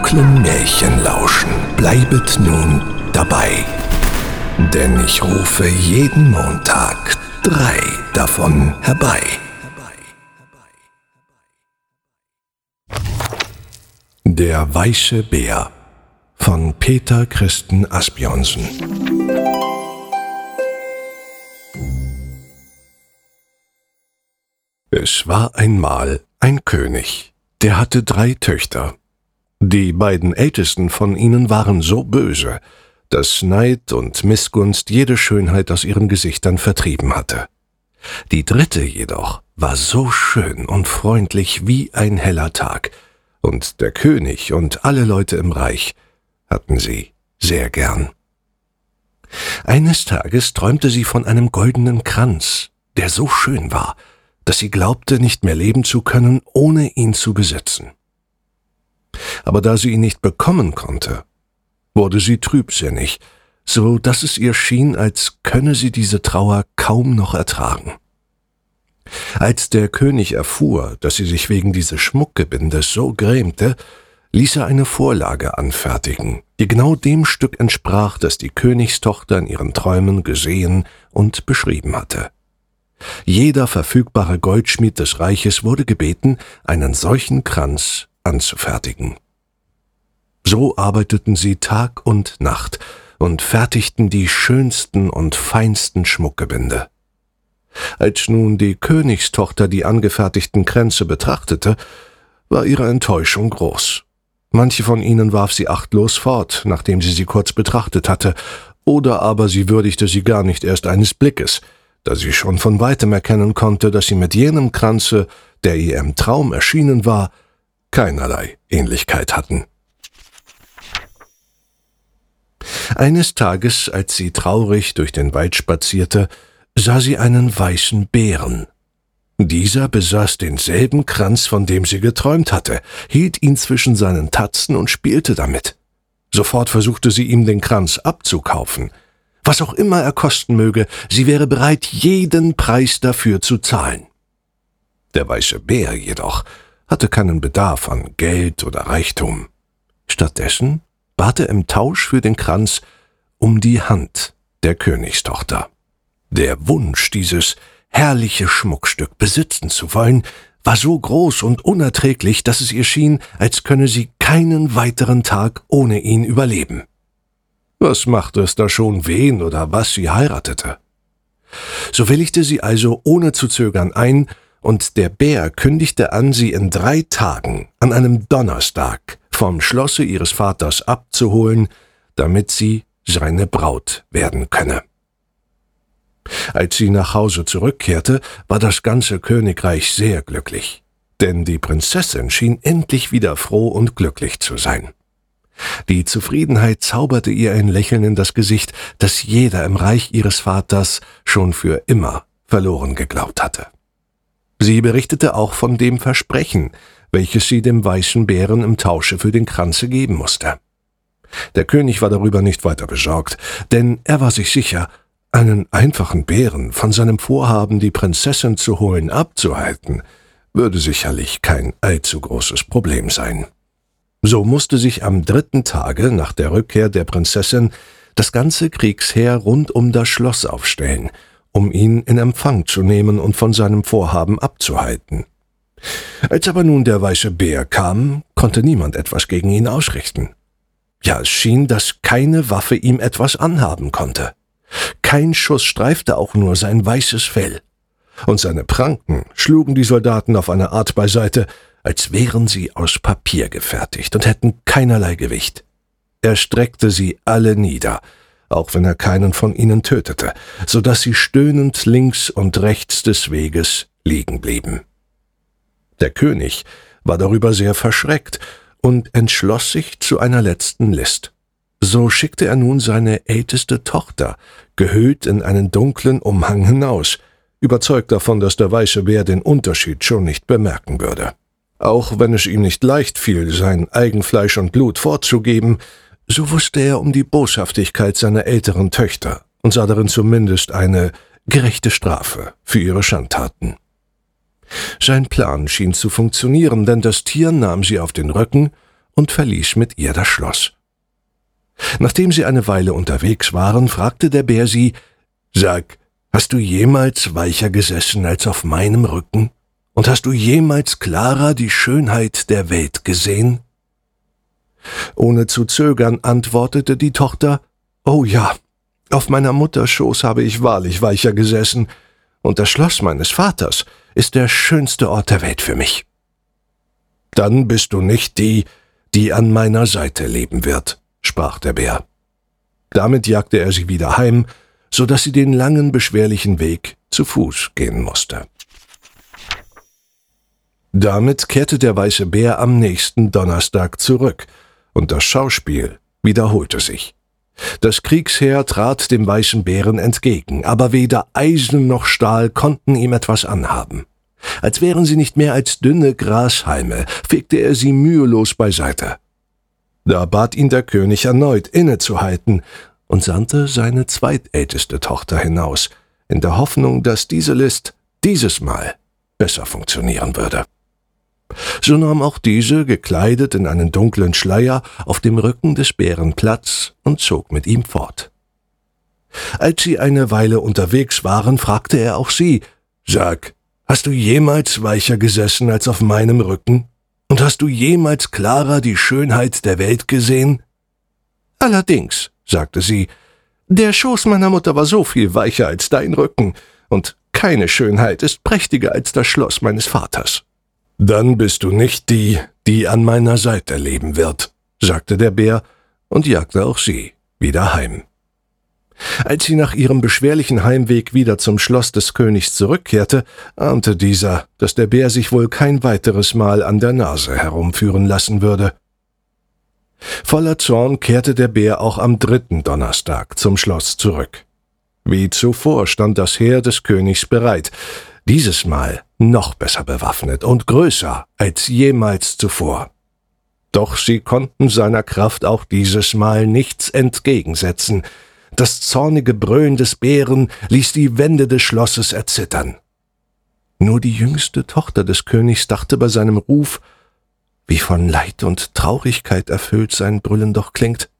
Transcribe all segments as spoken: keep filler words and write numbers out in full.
dunklen Märchen lauschen, bleibet nun dabei. Denn ich rufe jeden Montag drei davon herbei. Der weiße Bär von Peter Christen Asbjørnsen. Es war einmal ein König, der hatte drei Töchter. Die beiden ältesten von ihnen waren so böse, dass Neid und Missgunst jede Schönheit aus ihren Gesichtern vertrieben hatte. Die dritte jedoch war so schön und freundlich wie ein heller Tag, und der König und alle Leute im Reich hatten sie sehr gern. Eines Tages träumte sie von einem goldenen Kranz, der so schön war, dass sie glaubte, nicht mehr leben zu können, ohne ihn zu besitzen. Aber da sie ihn nicht bekommen konnte, wurde sie trübsinnig, so dass es ihr schien, als könne sie diese Trauer kaum noch ertragen. Als der König erfuhr, dass sie sich wegen dieses Schmuckgebindes so grämte, ließ er eine Vorlage anfertigen, die genau dem Stück entsprach, das die Königstochter in ihren Träumen gesehen und beschrieben hatte. Jeder verfügbare Goldschmied des Reiches wurde gebeten, einen solchen Kranz anzufertigen. So arbeiteten sie Tag und Nacht und fertigten die schönsten und feinsten Schmuckgebinde. Als nun die Königstochter die angefertigten Kränze betrachtete, war ihre Enttäuschung groß. Manche von ihnen warf sie achtlos fort, nachdem sie sie kurz betrachtet hatte, oder aber sie würdigte sie gar nicht erst eines Blickes, da sie schon von weitem erkennen konnte, dass sie mit jenem Kranze, der ihr im Traum erschienen war, keinerlei Ähnlichkeit hatten. Eines Tages, als sie traurig durch den Wald spazierte, sah sie einen weißen Bären. Dieser besaß denselben Kranz, von dem sie geträumt hatte, hielt ihn zwischen seinen Tatzen und spielte damit. Sofort versuchte sie ihm den Kranz abzukaufen. Was auch immer er kosten möge, sie wäre bereit, jeden Preis dafür zu zahlen. Der weiße Bär jedoch hatte keinen Bedarf an Geld oder Reichtum. Stattdessen bat er im Tausch für den Kranz um die Hand der Königstochter. Der Wunsch, dieses herrliche Schmuckstück besitzen zu wollen, war so groß und unerträglich, dass es ihr schien, als könne sie keinen weiteren Tag ohne ihn überleben. Was machte es da schon, wen oder was sie heiratete? So willigte sie also ohne zu zögern ein, und der Bär kündigte an, sie in drei Tagen, an einem Donnerstag, vom Schlosse ihres Vaters abzuholen, damit sie seine Braut werden könne. Als sie nach Hause zurückkehrte, war das ganze Königreich sehr glücklich, denn die Prinzessin schien endlich wieder froh und glücklich zu sein. Die Zufriedenheit zauberte ihr ein Lächeln in das Gesicht, das jeder im Reich ihres Vaters schon für immer verloren geglaubt hatte. Sie berichtete auch von dem Versprechen, welches sie dem weißen Bären im Tausche für den Kranze geben musste. Der König war darüber nicht weiter besorgt, denn er war sich sicher, einen einfachen Bären von seinem Vorhaben, die Prinzessin zu holen, abzuhalten, würde sicherlich kein allzu großes Problem sein. So musste sich am dritten Tage nach der Rückkehr der Prinzessin das ganze Kriegsheer rund um das Schloss aufstellen, um ihn in Empfang zu nehmen und von seinem Vorhaben abzuhalten. Als aber nun der weiße Bär kam, konnte niemand etwas gegen ihn ausrichten. Ja, es schien, dass keine Waffe ihm etwas anhaben konnte. Kein Schuss streifte auch nur sein weißes Fell, und seine Pranken schlugen die Soldaten auf eine Art beiseite, als wären sie aus Papier gefertigt und hätten keinerlei Gewicht. Er streckte sie alle nieder, auch wenn er keinen von ihnen tötete, so dass sie stöhnend links und rechts des Weges liegen blieben. Der König war darüber sehr verschreckt und entschloss sich zu einer letzten List. So schickte er nun seine älteste Tochter, gehüllt in einen dunklen Umhang, hinaus, überzeugt davon, dass der weiße Bär den Unterschied schon nicht bemerken würde. Auch wenn es ihm nicht leicht fiel, sein Eigenfleisch und Blut vorzugeben, so wusste er um die Boshaftigkeit seiner älteren Töchter und sah darin zumindest eine gerechte Strafe für ihre Schandtaten. Sein Plan schien zu funktionieren, denn das Tier nahm sie auf den Rücken und verließ mit ihr das Schloss. Nachdem sie eine Weile unterwegs waren, fragte der Bär sie: »Sag, hast du jemals weicher gesessen als auf meinem Rücken? Und hast du jemals klarer die Schönheit der Welt gesehen?« Ohne zu zögern antwortete die Tochter: »Oh ja, auf meiner Mutter Schoß habe ich wahrlich weicher gesessen, und das Schloss meines Vaters ist der schönste Ort der Welt für mich.« »Dann bist du nicht die, die an meiner Seite leben wird«, sprach der Bär. Damit jagte er sie wieder heim, so dass sie den langen, beschwerlichen Weg zu Fuß gehen musste. Damit kehrte der weiße Bär am nächsten Donnerstag zurück, und das Schauspiel wiederholte sich. Das Kriegsheer trat dem weißen Bären entgegen, aber weder Eisen noch Stahl konnten ihm etwas anhaben. Als wären sie nicht mehr als dünne Grashalme, fegte er sie mühelos beiseite. Da bat ihn der König erneut, innezuhalten, und sandte seine zweitälteste Tochter hinaus, in der Hoffnung, dass diese List dieses Mal besser funktionieren würde. So nahm auch diese, gekleidet in einen dunklen Schleier, auf dem Rücken des Bären Platz und zog mit ihm fort. Als sie eine Weile unterwegs waren, fragte er auch sie: »Sag, hast du jemals weicher gesessen als auf meinem Rücken? Und hast du jemals klarer die Schönheit der Welt gesehen?« »Allerdings«, sagte sie, »der Schoß meiner Mutter war so viel weicher als dein Rücken, und keine Schönheit ist prächtiger als das Schloss meines Vaters.« »Dann bist du nicht die, die an meiner Seite leben wird«, sagte der Bär und jagte auch sie wieder heim. Als sie nach ihrem beschwerlichen Heimweg wieder zum Schloss des Königs zurückkehrte, ahnte dieser, dass der Bär sich wohl kein weiteres Mal an der Nase herumführen lassen würde. Voller Zorn kehrte der Bär auch am dritten Donnerstag zum Schloss zurück. Wie zuvor stand das Heer des Königs bereit, dieses Mal noch besser bewaffnet und größer als jemals zuvor. Doch sie konnten seiner Kraft auch dieses Mal nichts entgegensetzen. Das zornige Brüllen des Bären ließ die Wände des Schlosses erzittern. Nur die jüngste Tochter des Königs dachte bei seinem Ruf, wie von Leid und Traurigkeit erfüllt sein Brüllen doch klingt.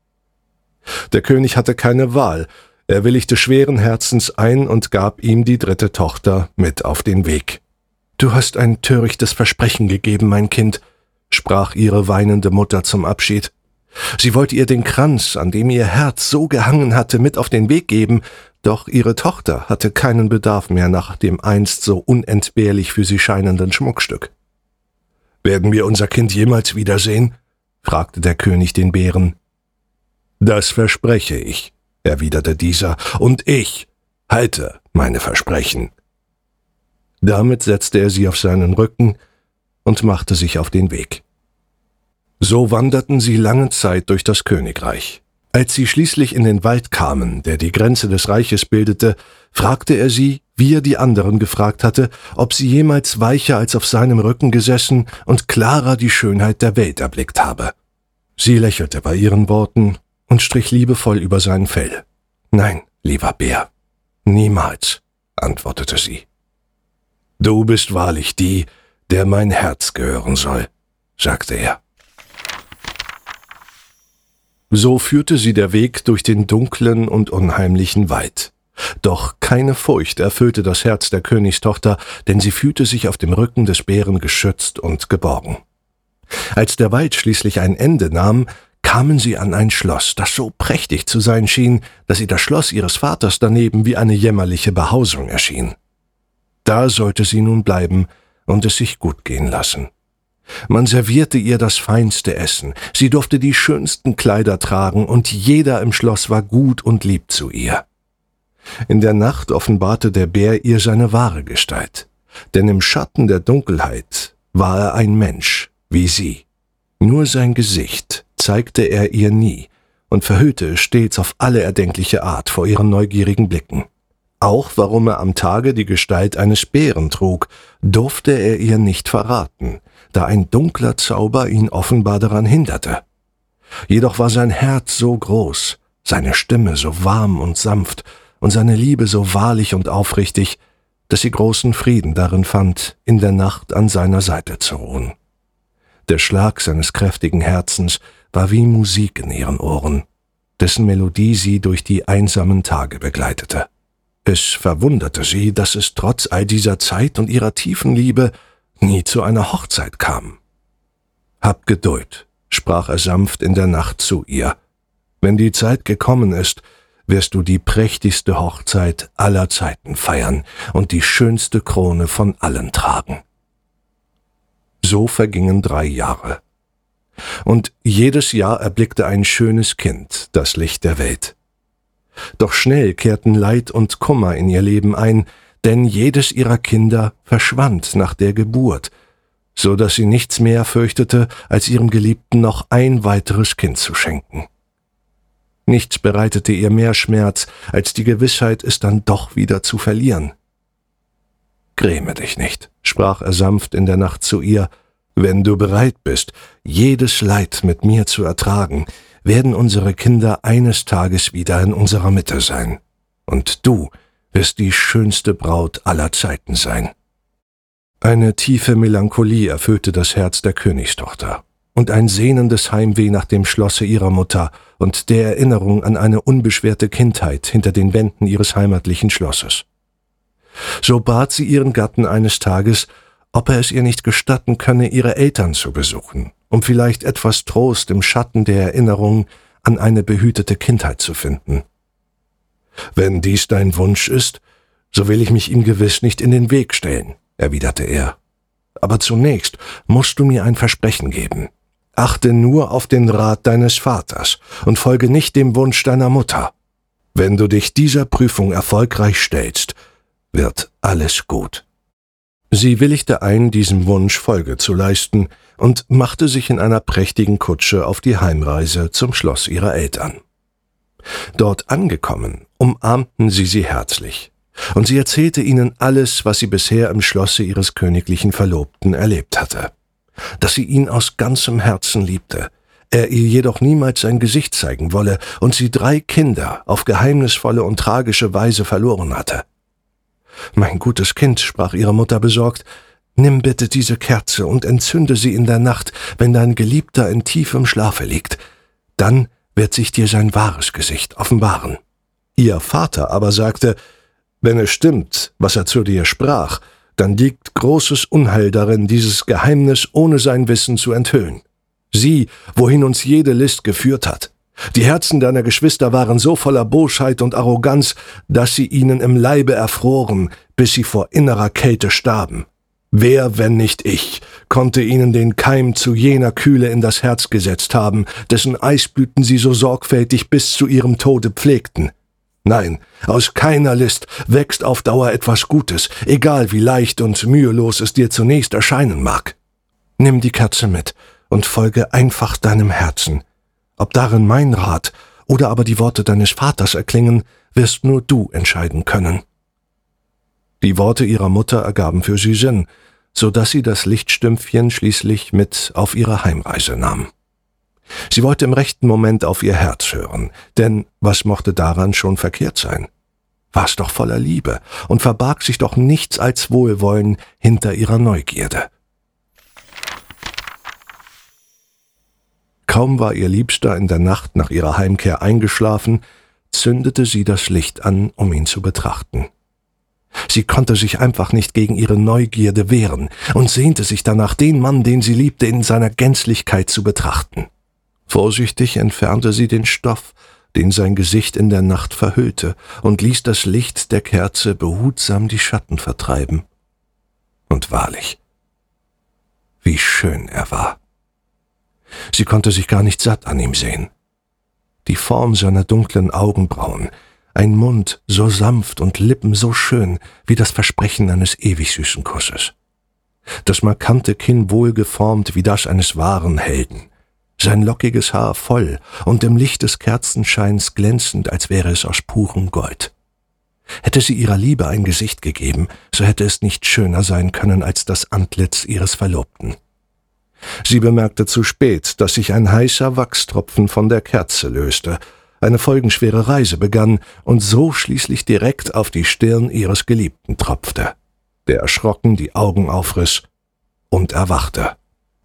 Der König hatte keine Wahl. Er willigte schweren Herzens ein und gab ihm die dritte Tochter mit auf den Weg. »Du hast ein törichtes Versprechen gegeben, mein Kind«, sprach ihre weinende Mutter zum Abschied. Sie wollte ihr den Kranz, an dem ihr Herz so gehangen hatte, mit auf den Weg geben, doch ihre Tochter hatte keinen Bedarf mehr nach dem einst so unentbehrlich für sie scheinenden Schmuckstück. »Werden wir unser Kind jemals wiedersehen?« fragte der König den Bären. »Das verspreche ich«, erwiderte dieser, »und ich halte meine Versprechen.« Damit setzte er sie auf seinen Rücken und machte sich auf den Weg. So wanderten sie lange Zeit durch das Königreich. Als sie schließlich in den Wald kamen, der die Grenze des Reiches bildete, fragte er sie, wie er die anderen gefragt hatte, ob sie jemals weicher als auf seinem Rücken gesessen und klarer die Schönheit der Welt erblickt habe. Sie lächelte bei ihren Worten und strich liebevoll über sein Fell. »Nein, lieber Bär, niemals«, antwortete sie. »Du bist wahrlich die, der mein Herz gehören soll«, sagte er. So führte sie der Weg durch den dunklen und unheimlichen Wald. Doch keine Furcht erfüllte das Herz der Königstochter, denn sie fühlte sich auf dem Rücken des Bären geschützt und geborgen. Als der Wald schließlich ein Ende nahm, kamen sie an ein Schloss, das so prächtig zu sein schien, dass ihr das Schloss ihres Vaters daneben wie eine jämmerliche Behausung erschien. Da sollte sie nun bleiben und es sich gut gehen lassen. Man servierte ihr das feinste Essen, sie durfte die schönsten Kleider tragen und jeder im Schloss war gut und lieb zu ihr. In der Nacht offenbarte der Bär ihr seine wahre Gestalt, denn im Schatten der Dunkelheit war er ein Mensch, wie sie. Nur sein Gesicht zeigte er ihr nie und verhüllte es stets auf alle erdenkliche Art vor ihren neugierigen Blicken. Auch warum er am Tage die Gestalt eines Bären trug, durfte er ihr nicht verraten, da ein dunkler Zauber ihn offenbar daran hinderte. Jedoch war sein Herz so groß, seine Stimme so warm und sanft und seine Liebe so wahrlich und aufrichtig, dass sie großen Frieden darin fand, in der Nacht an seiner Seite zu ruhen. Der Schlag seines kräftigen Herzens war wie Musik in ihren Ohren, dessen Melodie sie durch die einsamen Tage begleitete. Es verwunderte sie, dass es trotz all dieser Zeit und ihrer tiefen Liebe nie zu einer Hochzeit kam. »Hab Geduld«, sprach er sanft in der Nacht zu ihr. »Wenn die Zeit gekommen ist, wirst du die prächtigste Hochzeit aller Zeiten feiern und die schönste Krone von allen tragen.« So vergingen drei Jahre. Und jedes Jahr erblickte ein schönes Kind das Licht der Welt. Doch schnell kehrten Leid und Kummer in ihr Leben ein, denn jedes ihrer Kinder verschwand nach der Geburt, so dass sie nichts mehr fürchtete, als ihrem Geliebten noch ein weiteres Kind zu schenken. Nichts bereitete ihr mehr Schmerz, als die Gewissheit, es dann doch wieder zu verlieren. »Gräme dich nicht«, sprach er sanft in der Nacht zu ihr, »wenn du bereit bist, jedes Leid mit mir zu ertragen, werden unsere Kinder eines Tages wieder in unserer Mitte sein. Und du wirst die schönste Braut aller Zeiten sein.« Eine tiefe Melancholie erfüllte das Herz der Königstochter und ein sehnendes Heimweh nach dem Schlosse ihrer Mutter und der Erinnerung an eine unbeschwerte Kindheit hinter den Wänden ihres heimatlichen Schlosses. So bat sie ihren Gatten eines Tages, ob er es ihr nicht gestatten könne, ihre Eltern zu besuchen, um vielleicht etwas Trost im Schatten der Erinnerung an eine behütete Kindheit zu finden. »Wenn dies dein Wunsch ist, so will ich mich ihm gewiss nicht in den Weg stellen«, erwiderte er. »Aber zunächst musst du mir ein Versprechen geben. Achte nur auf den Rat deines Vaters und folge nicht dem Wunsch deiner Mutter. Wenn du dich dieser Prüfung erfolgreich stellst, wird alles gut.« Sie willigte ein, diesem Wunsch Folge zu leisten und machte sich in einer prächtigen Kutsche auf die Heimreise zum Schloss ihrer Eltern. Dort angekommen, umarmten sie sie herzlich, und sie erzählte ihnen alles, was sie bisher im Schlosse ihres königlichen Verlobten erlebt hatte. Dass sie ihn aus ganzem Herzen liebte, er ihr jedoch niemals sein Gesicht zeigen wolle und sie drei Kinder auf geheimnisvolle und tragische Weise verloren hatte. »Mein gutes Kind«, sprach ihre Mutter besorgt, »nimm bitte diese Kerze und entzünde sie in der Nacht, wenn dein Geliebter in tiefem Schlafe liegt. Dann wird sich dir sein wahres Gesicht offenbaren.« Ihr Vater aber sagte, »Wenn es stimmt, was er zu dir sprach, dann liegt großes Unheil darin, dieses Geheimnis ohne sein Wissen zu enthüllen. Sieh, wohin uns jede List geführt hat. Die Herzen deiner Geschwister waren so voller Bosheit und Arroganz, dass sie ihnen im Leibe erfroren, bis sie vor innerer Kälte starben. Wer, wenn nicht ich, konnte ihnen den Keim zu jener Kühle in das Herz gesetzt haben, dessen Eisblüten sie so sorgfältig bis zu ihrem Tode pflegten? Nein, aus keiner List wächst auf Dauer etwas Gutes, egal wie leicht und mühelos es dir zunächst erscheinen mag. Nimm die Kerze mit und folge einfach deinem Herzen. Ob darin mein Rat oder aber die Worte deines Vaters erklingen, wirst nur du entscheiden können.« Die Worte ihrer Mutter ergaben für sie Sinn, so dass sie das Lichtstümpfchen schließlich mit auf ihre Heimreise nahm. Sie wollte im rechten Moment auf ihr Herz hören, denn was mochte daran schon verkehrt sein? War es doch voller Liebe und verbarg sich doch nichts als Wohlwollen hinter ihrer Neugierde. Kaum war ihr Liebster in der Nacht nach ihrer Heimkehr eingeschlafen, zündete sie das Licht an, um ihn zu betrachten. Sie konnte sich einfach nicht gegen ihre Neugierde wehren und sehnte sich danach, den Mann, den sie liebte, in seiner Gänzlichkeit zu betrachten. Vorsichtig entfernte sie den Stoff, den sein Gesicht in der Nacht verhüllte, und ließ das Licht der Kerze behutsam die Schatten vertreiben. Und wahrlich, wie schön er war. Sie konnte sich gar nicht satt an ihm sehen. Die Form seiner dunklen Augenbrauen, ein Mund so sanft und Lippen so schön wie das Versprechen eines ewig süßen Kusses. Das markante Kinn wohlgeformt wie das eines wahren Helden, sein lockiges Haar voll und im Licht des Kerzenscheins glänzend, als wäre es aus purem Gold. Hätte sie ihrer Liebe ein Gesicht gegeben, so hätte es nicht schöner sein können als das Antlitz ihres Verlobten. Sie bemerkte zu spät, dass sich ein heißer Wachstropfen von der Kerze löste, eine folgenschwere Reise begann und so schließlich direkt auf die Stirn ihres Geliebten tropfte, der erschrocken die Augen aufriss und erwachte.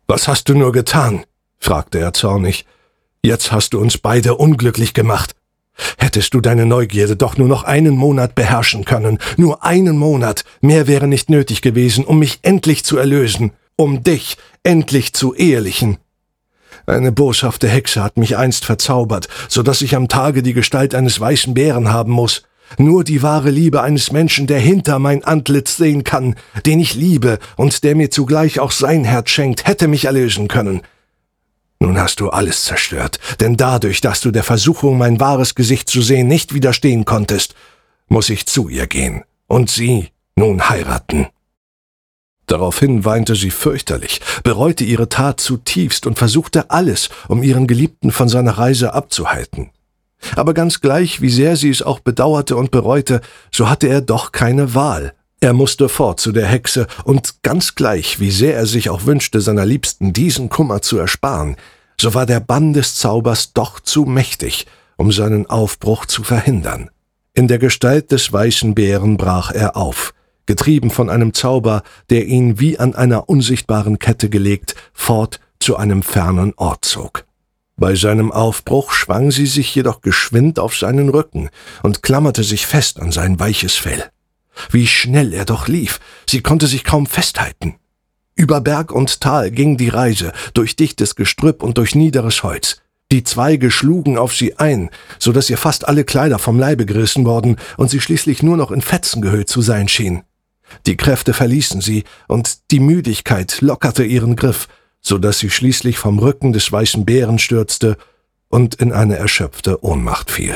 »Was hast du nur getan?« fragte er zornig. »Jetzt hast du uns beide unglücklich gemacht. Hättest du deine Neugierde doch nur noch einen Monat beherrschen können, nur einen Monat, mehr wäre nicht nötig gewesen, um mich endlich zu erlösen, um dich endlich zu ehelichen. Eine boshafte Hexe hat mich einst verzaubert, so dass ich am Tage die Gestalt eines weißen Bären haben muss. Nur die wahre Liebe eines Menschen, der hinter mein Antlitz sehen kann, den ich liebe und der mir zugleich auch sein Herz schenkt, hätte mich erlösen können. Nun hast du alles zerstört, denn dadurch, dass du der Versuchung, mein wahres Gesicht zu sehen, nicht widerstehen konntest, muss ich zu ihr gehen und sie nun heiraten.« Daraufhin weinte sie fürchterlich, bereute ihre Tat zutiefst und versuchte alles, um ihren Geliebten von seiner Reise abzuhalten. Aber ganz gleich, wie sehr sie es auch bedauerte und bereute, so hatte er doch keine Wahl. Er musste fort zu der Hexe, und ganz gleich, wie sehr er sich auch wünschte, seiner Liebsten diesen Kummer zu ersparen, so war der Bann des Zaubers doch zu mächtig, um seinen Aufbruch zu verhindern. In der Gestalt des weißen Bären brach er auf, getrieben von einem Zauber, der ihn wie an einer unsichtbaren Kette gelegt, fort zu einem fernen Ort zog. Bei seinem Aufbruch schwang sie sich jedoch geschwind auf seinen Rücken und klammerte sich fest an sein weiches Fell. Wie schnell er doch lief, sie konnte sich kaum festhalten. Über Berg und Tal ging die Reise, durch dichtes Gestrüpp und durch niederes Holz. Die Zweige schlugen auf sie ein, so dass ihr fast alle Kleider vom Leibe gerissen worden und sie schließlich nur noch in Fetzen gehüllt zu sein schien. Die Kräfte verließen sie, und die Müdigkeit lockerte ihren Griff, so dass sie schließlich vom Rücken des weißen Bären stürzte und in eine erschöpfte Ohnmacht fiel.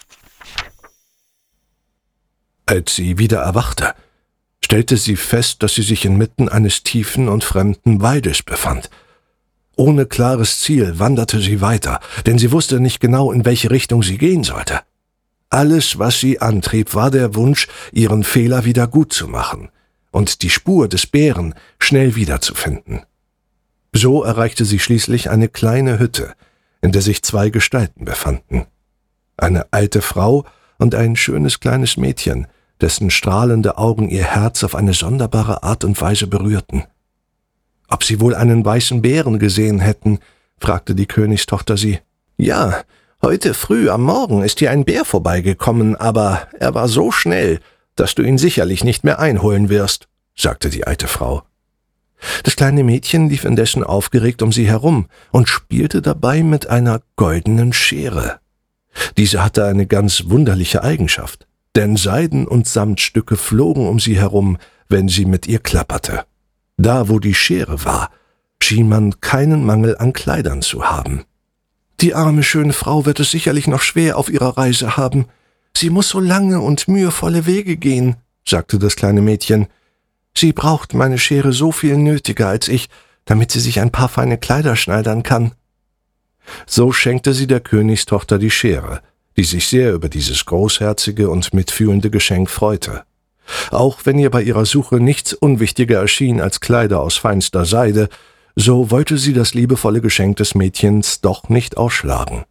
Als sie wieder erwachte, stellte sie fest, dass sie sich inmitten eines tiefen und fremden Waldes befand. Ohne klares Ziel wanderte sie weiter, denn sie wusste nicht genau, in welche Richtung sie gehen sollte. Alles, was sie antrieb, war der Wunsch, ihren Fehler wieder gut zu machen und die Spur des Bären schnell wiederzufinden. So erreichte sie schließlich eine kleine Hütte, in der sich zwei Gestalten befanden. Eine alte Frau und ein schönes kleines Mädchen, dessen strahlende Augen ihr Herz auf eine sonderbare Art und Weise berührten. »Ob Sie wohl einen weißen Bären gesehen hätten?« fragte die Königstochter sie. »Ja, heute früh am Morgen ist hier ein Bär vorbeigekommen, aber er war so schnell, dass du ihn sicherlich nicht mehr einholen wirst«, sagte die alte Frau. Das kleine Mädchen lief indessen aufgeregt um sie herum und spielte dabei mit einer goldenen Schere. Diese hatte eine ganz wunderliche Eigenschaft, denn Seiden- und Samtstücke flogen um sie herum, wenn sie mit ihr klapperte. Da, wo die Schere war, schien man keinen Mangel an Kleidern zu haben. »Die arme, schöne Frau wird es sicherlich noch schwer auf ihrer Reise haben. Sie muss so lange und mühevolle Wege gehen«, sagte das kleine Mädchen. »Sie braucht meine Schere so viel nötiger als ich, damit sie sich ein paar feine Kleider schneidern kann.« So schenkte sie der Königstochter die Schere, die sich sehr über dieses großherzige und mitfühlende Geschenk freute. Auch wenn ihr bei ihrer Suche nichts unwichtiger erschien als Kleider aus feinster Seide, so wollte sie das liebevolle Geschenk des Mädchens doch nicht ausschlagen.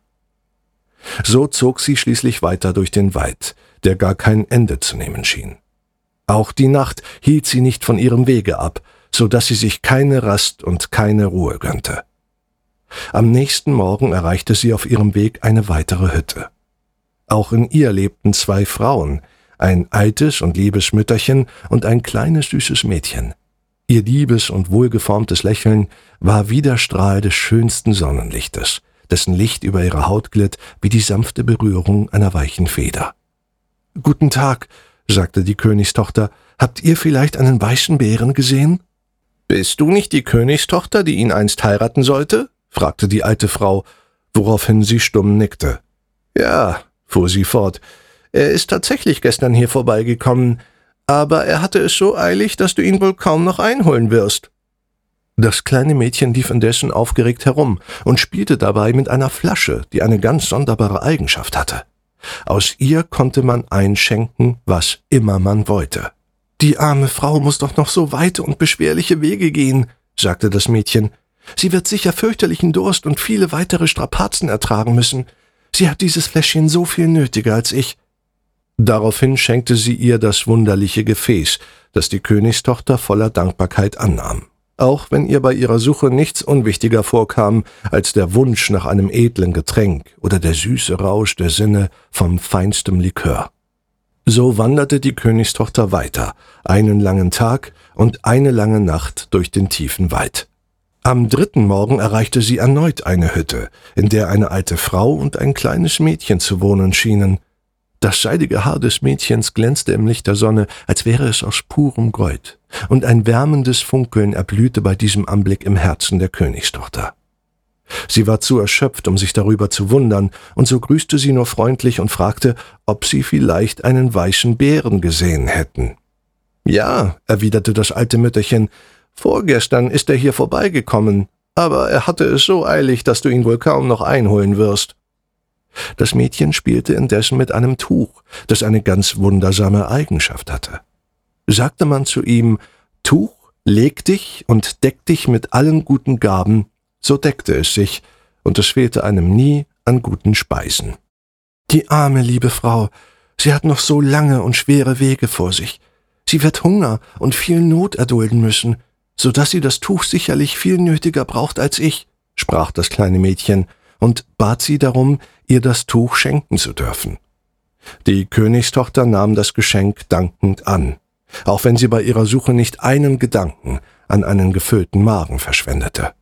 So zog sie schließlich weiter durch den Wald, der gar kein Ende zu nehmen schien. Auch die Nacht hielt sie nicht von ihrem Wege ab, so dass sie sich keine Rast und keine Ruhe gönnte. Am nächsten Morgen erreichte sie auf ihrem Weg eine weitere Hütte. Auch in ihr lebten zwei Frauen, ein altes und liebes Mütterchen und ein kleines süßes Mädchen. Ihr liebes und wohlgeformtes Lächeln war wie der Strahl des schönsten Sonnenlichtes, dessen Licht über ihre Haut glitt wie die sanfte Berührung einer weichen Feder. »Guten Tag«, sagte die Königstochter, »habt ihr vielleicht einen weißen Bären gesehen?« »Bist du nicht die Königstochter, die ihn einst heiraten sollte?« fragte die alte Frau, woraufhin sie stumm nickte. »Ja«, fuhr sie fort, »er ist tatsächlich gestern hier vorbeigekommen, aber er hatte es so eilig, dass du ihn wohl kaum noch einholen wirst.« Das kleine Mädchen lief indessen aufgeregt herum und spielte dabei mit einer Flasche, die eine ganz sonderbare Eigenschaft hatte. Aus ihr konnte man einschenken, was immer man wollte. »Die arme Frau muss doch noch so weite und beschwerliche Wege gehen«, sagte das Mädchen. »Sie wird sicher fürchterlichen Durst und viele weitere Strapazen ertragen müssen. Sie hat dieses Fläschchen so viel nötiger als ich.« Daraufhin schenkte sie ihr das wunderliche Gefäß, das die Königstochter voller Dankbarkeit annahm. auch wenn ihr bei ihrer Suche nichts unwichtiger vorkam als der Wunsch nach einem edlen Getränk oder der süße Rausch der Sinne vom feinstem Likör. So wanderte die Königstochter weiter, einen langen Tag und eine lange Nacht durch den tiefen Wald. Am dritten Morgen erreichte sie erneut eine Hütte, in der eine alte Frau und ein kleines Mädchen zu wohnen schienen. Das seidige Haar des Mädchens glänzte im Licht der Sonne, als wäre es aus purem Gold, und ein wärmendes Funkeln erblühte bei diesem Anblick im Herzen der Königstochter. Sie war zu erschöpft, um sich darüber zu wundern, und so grüßte sie nur freundlich und fragte, ob sie vielleicht einen weißen Bären gesehen hätten. »Ja«, erwiderte das alte Mütterchen, »vorgestern ist er hier vorbeigekommen, aber er hatte es so eilig, dass du ihn wohl kaum noch einholen wirst.« Das Mädchen spielte indessen mit einem Tuch, das eine ganz wundersame Eigenschaft hatte. Sagte man zu ihm, »Tuch, leg dich und deck dich mit allen guten Gaben«, so deckte es sich, und es fehlte einem nie an guten Speisen. »Die arme, liebe Frau, sie hat noch so lange und schwere Wege vor sich. Sie wird Hunger und viel Not erdulden müssen, so dass sie das Tuch sicherlich viel nötiger braucht als ich«, sprach das kleine Mädchen und bat sie darum, ihr das Tuch schenken zu dürfen. Die Königstochter nahm das Geschenk dankend an, auch wenn sie bei ihrer Suche nicht einen Gedanken an einen gefüllten Magen verschwendete.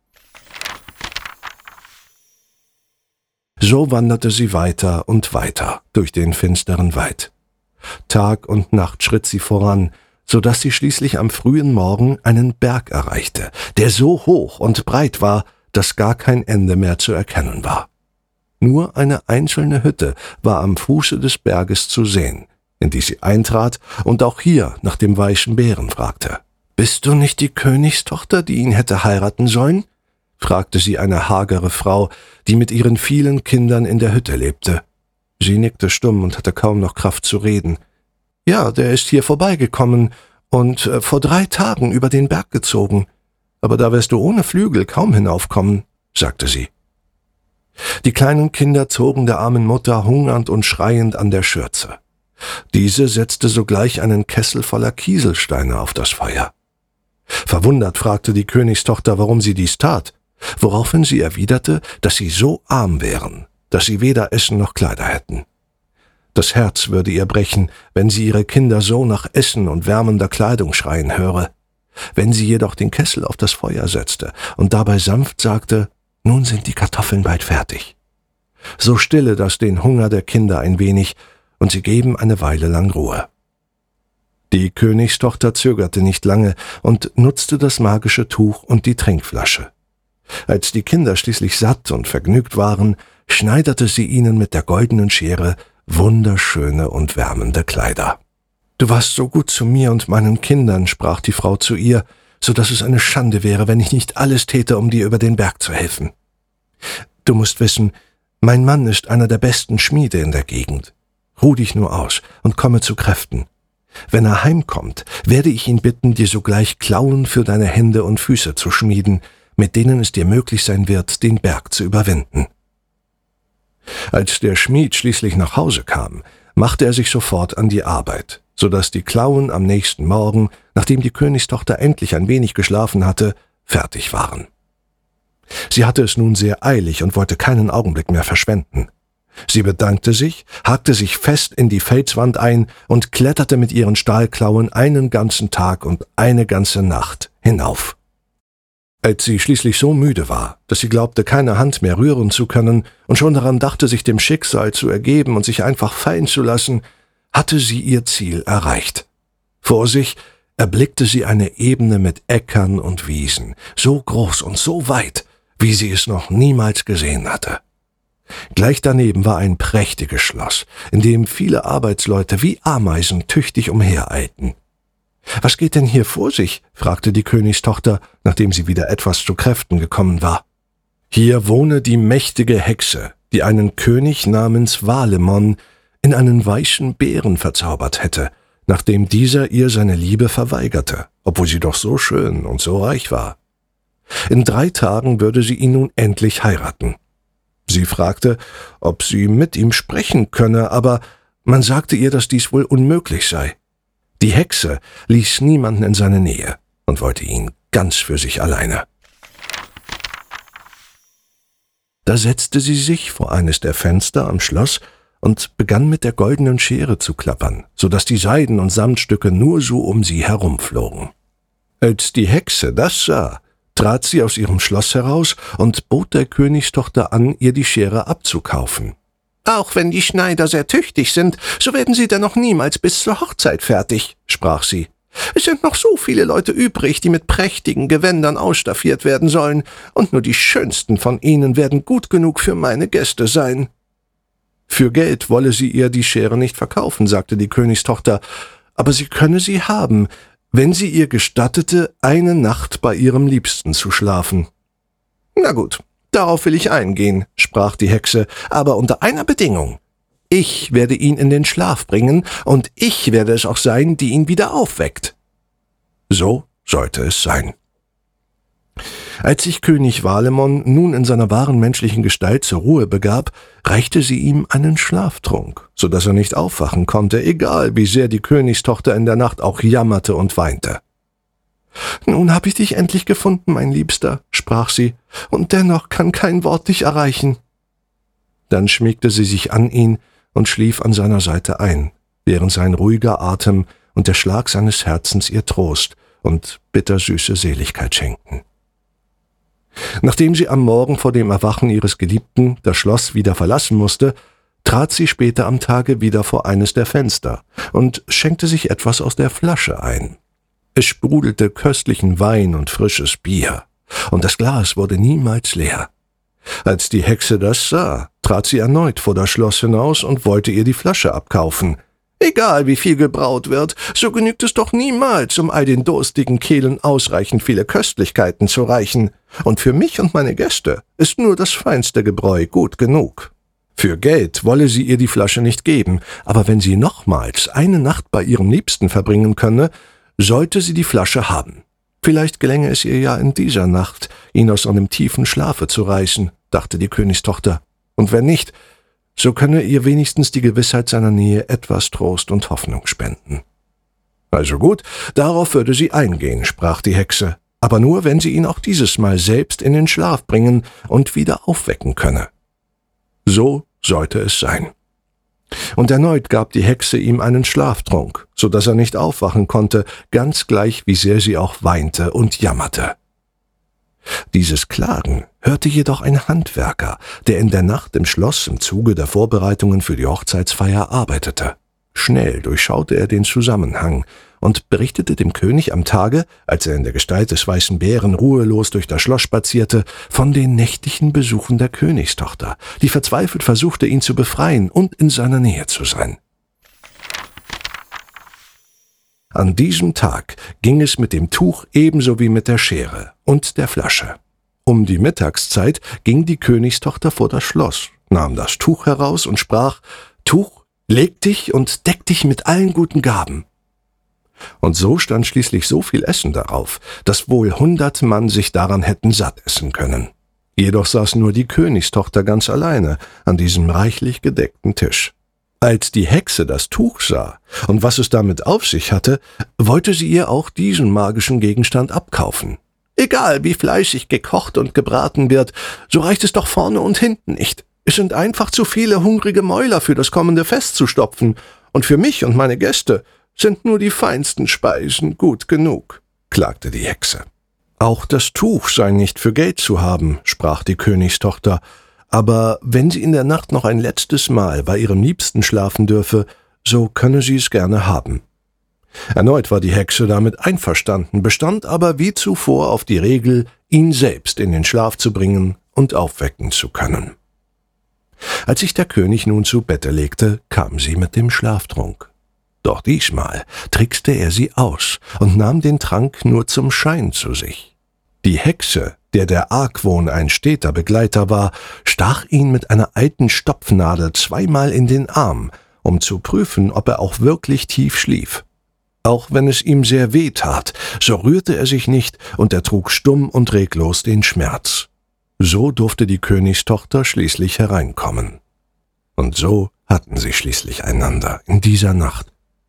So wanderte sie weiter und weiter durch den finsteren Wald. Tag und Nacht schritt sie voran, so dass sie schließlich am frühen Morgen einen Berg erreichte, der so hoch und breit war, dass gar kein Ende mehr zu erkennen war. Nur eine einzelne Hütte war am Fuße des Berges zu sehen, in die sie eintrat und auch hier nach dem weißen Bären fragte. »Bist du nicht die Königstochter, die ihn hätte heiraten sollen?« fragte sie eine hagere Frau, die mit ihren vielen Kindern in der Hütte lebte. Sie nickte stumm und hatte kaum noch Kraft zu reden. »Ja, der ist hier vorbeigekommen und äh, vor drei Tagen über den Berg gezogen. Aber da wirst du ohne Flügel kaum hinaufkommen«, sagte sie. Die kleinen Kinder zogen der armen Mutter hungernd und schreiend an der Schürze. Diese setzte sogleich einen Kessel voller Kieselsteine auf das Feuer. Verwundert fragte die Königstochter, warum sie dies tat, woraufhin sie erwiderte, dass sie so arm wären, dass sie weder Essen noch Kleider hätten. Das Herz würde ihr brechen, wenn sie ihre Kinder so nach Essen und wärmender Kleidung schreien höre. Wenn sie jedoch den Kessel auf das Feuer setzte und dabei sanft sagte, »Nun sind die Kartoffeln bald fertig«, so stille das den Hunger der Kinder ein wenig, und sie geben eine Weile lang Ruhe. Die Königstochter zögerte nicht lange und nutzte das magische Tuch und die Trinkflasche. Als die Kinder schließlich satt und vergnügt waren, schneiderte sie ihnen mit der goldenen Schere wunderschöne und wärmende Kleider. »Du warst so gut zu mir und meinen Kindern«, sprach die Frau zu ihr, »so dass es eine Schande wäre, wenn ich nicht alles täte, um dir über den Berg zu helfen. Du musst wissen, mein Mann ist einer der besten Schmiede in der Gegend. Ruh dich nur aus und komme zu Kräften. Wenn er heimkommt, werde ich ihn bitten, dir sogleich Klauen für deine Hände und Füße zu schmieden, mit denen es dir möglich sein wird, den Berg zu überwinden.« Als der Schmied schließlich nach Hause kam, machte er sich sofort an die Arbeit, so dass die Klauen am nächsten Morgen, nachdem die Königstochter endlich ein wenig geschlafen hatte, fertig waren. Sie hatte es nun sehr eilig und wollte keinen Augenblick mehr verschwenden. Sie bedankte sich, hakte sich fest in die Felswand ein und kletterte mit ihren Stahlklauen einen ganzen Tag und eine ganze Nacht hinauf. Als sie schließlich so müde war, dass sie glaubte, keine Hand mehr rühren zu können und schon daran dachte, sich dem Schicksal zu ergeben und sich einfach fallen zu lassen, hatte sie ihr Ziel erreicht. Vor sich erblickte sie eine Ebene mit Äckern und Wiesen, so groß und so weit, wie sie es noch niemals gesehen hatte. Gleich daneben war ein prächtiges Schloss, in dem viele Arbeitsleute wie Ameisen tüchtig umhereilten. »Was geht denn hier vor sich?« fragte die Königstochter, nachdem sie wieder etwas zu Kräften gekommen war. »Hier wohne die mächtige Hexe, die einen König namens Valemon in einen weißen Bären verzaubert hätte, nachdem dieser ihr seine Liebe verweigerte, obwohl sie doch so schön und so reich war. In drei Tagen würde sie ihn nun endlich heiraten. Sie fragte, ob sie mit ihm sprechen könne, aber man sagte ihr, dass dies wohl unmöglich sei. Die Hexe ließ niemanden in seine Nähe und wollte ihn ganz für sich alleine. Da setzte sie sich vor eines der Fenster am Schloss und begann mit der goldenen Schere zu klappern, so dass die Seiden- und Samtstücke nur so um sie herumflogen. Als die Hexe das sah, trat sie aus ihrem Schloss heraus und bot der Königstochter an, ihr die Schere abzukaufen. »Auch wenn die Schneider sehr tüchtig sind, so werden sie dennoch niemals bis zur Hochzeit fertig«, sprach sie. »Es sind noch so viele Leute übrig, die mit prächtigen Gewändern ausstaffiert werden sollen, und nur die schönsten von ihnen werden gut genug für meine Gäste sein.« »Für Geld wolle sie ihr die Schere nicht verkaufen«, sagte die Königstochter, »aber sie könne sie haben, wenn sie ihr gestattete, eine Nacht bei ihrem Liebsten zu schlafen.« »Na gut, darauf will ich eingehen«, sprach die Hexe, »aber unter einer Bedingung. Ich werde ihn in den Schlaf bringen, und ich werde es auch sein, die ihn wieder aufweckt.« So sollte es sein. Als sich König Walemon nun in seiner wahren menschlichen Gestalt zur Ruhe begab, reichte sie ihm einen Schlaftrunk, so dass er nicht aufwachen konnte, egal wie sehr die Königstochter in der Nacht auch jammerte und weinte. »Nun hab ich dich endlich gefunden, mein Liebster«, sprach sie, »und dennoch kann kein Wort dich erreichen.« Dann schmiegte sie sich an ihn und schlief an seiner Seite ein, während sein ruhiger Atem und der Schlag seines Herzens ihr Trost und bittersüße Seligkeit schenkten. Nachdem sie am Morgen vor dem Erwachen ihres Geliebten das Schloss wieder verlassen musste, trat sie später am Tage wieder vor eines der Fenster und schenkte sich etwas aus der Flasche ein. Es sprudelte köstlichen Wein und frisches Bier, und das Glas wurde niemals leer. Als die Hexe das sah, trat sie erneut vor das Schloss hinaus und wollte ihr die Flasche abkaufen. »Egal, wie viel gebraut wird, so genügt es doch niemals, um all den durstigen Kehlen ausreichend viele Köstlichkeiten zu reichen. Und für mich und meine Gäste ist nur das feinste Gebräu gut genug.« Für Geld wolle sie ihr die Flasche nicht geben, aber wenn sie nochmals eine Nacht bei ihrem Liebsten verbringen könne, sollte sie die Flasche haben. Vielleicht gelänge es ihr ja in dieser Nacht, ihn aus einem tiefen Schlafe zu reißen, dachte die Königstochter. Und wenn nicht, so könne ihr wenigstens die Gewissheit seiner Nähe etwas Trost und Hoffnung spenden. Also gut, darauf würde sie eingehen, sprach die Hexe, aber nur, wenn sie ihn auch dieses Mal selbst in den Schlaf bringen und wieder aufwecken könne. So sollte es sein. Und erneut gab die Hexe ihm einen Schlaftrunk, so dass er nicht aufwachen konnte, ganz gleich wie sehr sie auch weinte und jammerte. Dieses Klagen hörte jedoch ein Handwerker, der in der Nacht im Schloss im Zuge der Vorbereitungen für die Hochzeitsfeier arbeitete. Schnell durchschaute er den Zusammenhang und berichtete dem König am Tage, als er in der Gestalt des weißen Bären ruhelos durch das Schloss spazierte, von den nächtlichen Besuchen der Königstochter, die verzweifelt versuchte, ihn zu befreien und in seiner Nähe zu sein. An diesem Tag ging es mit dem Tuch ebenso wie mit der Schere und der Flasche. Um die Mittagszeit ging die Königstochter vor das Schloss, nahm das Tuch heraus und sprach: »Tuch, leg dich und deck dich mit allen guten Gaben.« Und so stand schließlich so viel Essen darauf, dass wohl hundert Mann sich daran hätten satt essen können. Jedoch saß nur die Königstochter ganz alleine an diesem reichlich gedeckten Tisch. Als die Hexe das Tuch sah und was es damit auf sich hatte, wollte sie ihr auch diesen magischen Gegenstand abkaufen. »Egal, wie fleißig gekocht und gebraten wird, so reicht es doch vorne und hinten nicht. Es sind einfach zu viele hungrige Mäuler für das kommende Fest zu stopfen, und für mich und meine Gäste sind nur die feinsten Speisen gut genug«, klagte die Hexe. »Auch das Tuch sei nicht für Geld zu haben«, sprach die Königstochter, »aber wenn sie in der Nacht noch ein letztes Mal bei ihrem Liebsten schlafen dürfe, so könne sie es gerne haben.« Erneut war die Hexe damit einverstanden, bestand aber wie zuvor auf die Regel, ihn selbst in den Schlaf zu bringen und aufwecken zu können. Als sich der König nun zu Bette legte, kam sie mit dem Schlaftrunk. Doch diesmal trickste er sie aus und nahm den Trank nur zum Schein zu sich. Die Hexe, der der Argwohn ein steter Begleiter war, stach ihn mit einer alten Stopfnadel zweimal in den Arm, um zu prüfen, ob er auch wirklich tief schlief. Auch wenn es ihm sehr weh tat, so rührte er sich nicht und er trug stumm und reglos den Schmerz. So durfte die Königstochter schließlich hereinkommen. Und so hatten sie schließlich einander in dieser Nacht.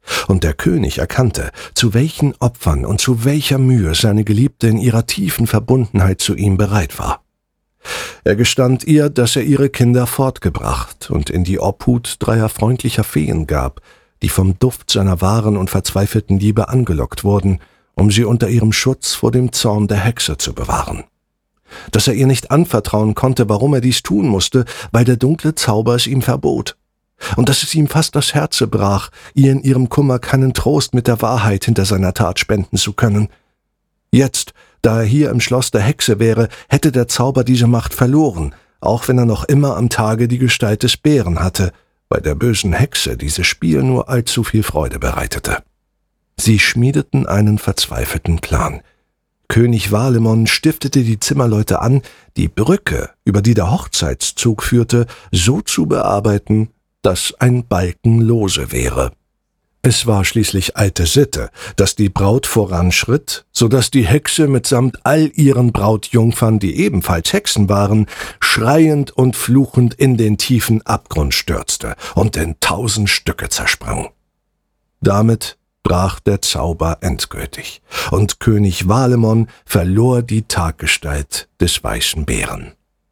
Und der König erkannte, zu welchen Opfern und zu welcher Mühe seine Geliebte in ihrer tiefen Verbundenheit zu ihm bereit war. Er gestand ihr, dass er ihre Kinder fortgebracht und in die Obhut dreier freundlicher Feen gab, die vom Duft seiner wahren und verzweifelten Liebe angelockt wurden, um sie unter ihrem Schutz vor dem Zorn der Hexe zu bewahren. Dass er ihr nicht anvertrauen konnte, warum er dies tun musste, weil der dunkle Zauber es ihm verbot. Und dass es ihm fast das Herze brach, ihr in ihrem Kummer keinen Trost mit der Wahrheit hinter seiner Tat spenden zu können. Jetzt, da er hier im Schloss der Hexe wäre, hätte der Zauber diese Macht verloren, auch wenn er noch immer am Tage die Gestalt des Bären hatte, weil der bösen Hexe dieses Spiel nur allzu viel Freude bereitete. Sie schmiedeten einen verzweifelten Plan. König Walemon stiftete die Zimmerleute an, die Brücke, über die der Hochzeitszug führte, so zu bearbeiten, dass ein Balken lose wäre. Es war schließlich alte Sitte, dass die Braut voranschritt, so dass die Hexe mitsamt all ihren Brautjungfern, die ebenfalls Hexen waren, schreiend und fluchend in den tiefen Abgrund stürzte und in tausend Stücke zersprang. Damit brach der Zauber endgültig, und König Walemon verlor die Taggestalt des weißen Bären.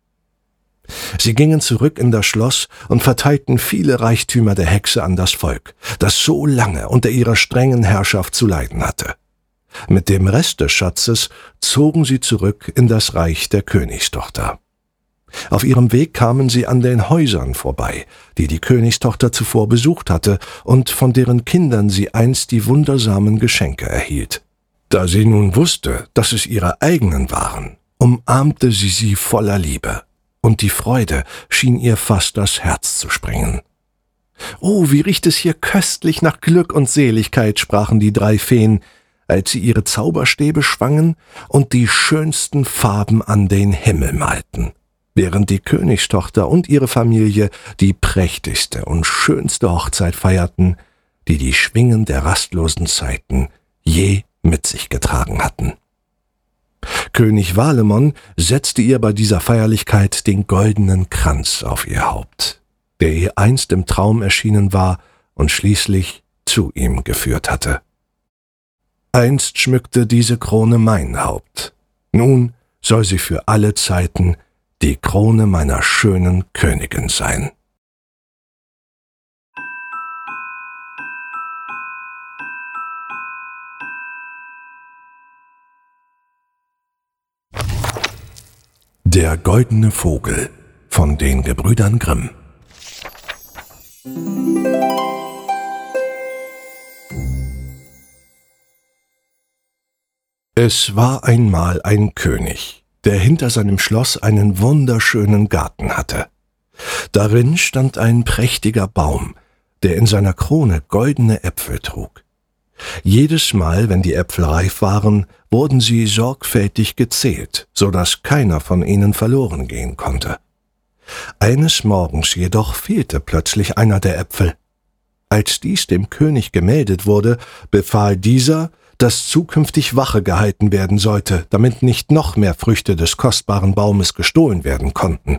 Sie gingen zurück in das Schloss und verteilten viele Reichtümer der Hexe an das Volk, das so lange unter ihrer strengen Herrschaft zu leiden hatte. Mit dem Rest des Schatzes zogen sie zurück in das Reich der Königstochter. Auf ihrem Weg kamen sie an den Häusern vorbei, die die Königstochter zuvor besucht hatte und von deren Kindern sie einst die wundersamen Geschenke erhielt. Da sie nun wusste, dass es ihre eigenen waren, umarmte sie sie voller Liebe, und die Freude schien ihr fast das Herz zu sprengen. »Oh, wie riecht es hier köstlich nach Glück und Seligkeit«, sprachen die drei Feen, als sie ihre Zauberstäbe schwangen und die schönsten Farben an den Himmel malten, während die Königstochter und ihre Familie die prächtigste und schönste Hochzeit feierten, die die Schwingen der rastlosen Zeiten je mit sich getragen hatten. König Walemon setzte ihr bei dieser Feierlichkeit den goldenen Kranz auf ihr Haupt, der ihr einst im Traum erschienen war und schließlich zu ihm geführt hatte. Einst schmückte diese Krone mein Haupt, nun soll sie für alle Zeiten die Krone meiner schönen Königin sein. Der goldene Vogel von den Gebrüdern Grimm. Es war einmal ein König, der hinter seinem Schloss einen wunderschönen Garten hatte. Darin stand ein prächtiger Baum, der in seiner Krone goldene Äpfel trug. Jedes Mal, wenn die Äpfel reif waren, wurden sie sorgfältig gezählt, so dass keiner von ihnen verloren gehen konnte. Eines Morgens jedoch fehlte plötzlich einer der Äpfel. Als dies dem König gemeldet wurde, befahl dieser, dass zukünftig Wache gehalten werden sollte, damit nicht noch mehr Früchte des kostbaren Baumes gestohlen werden konnten.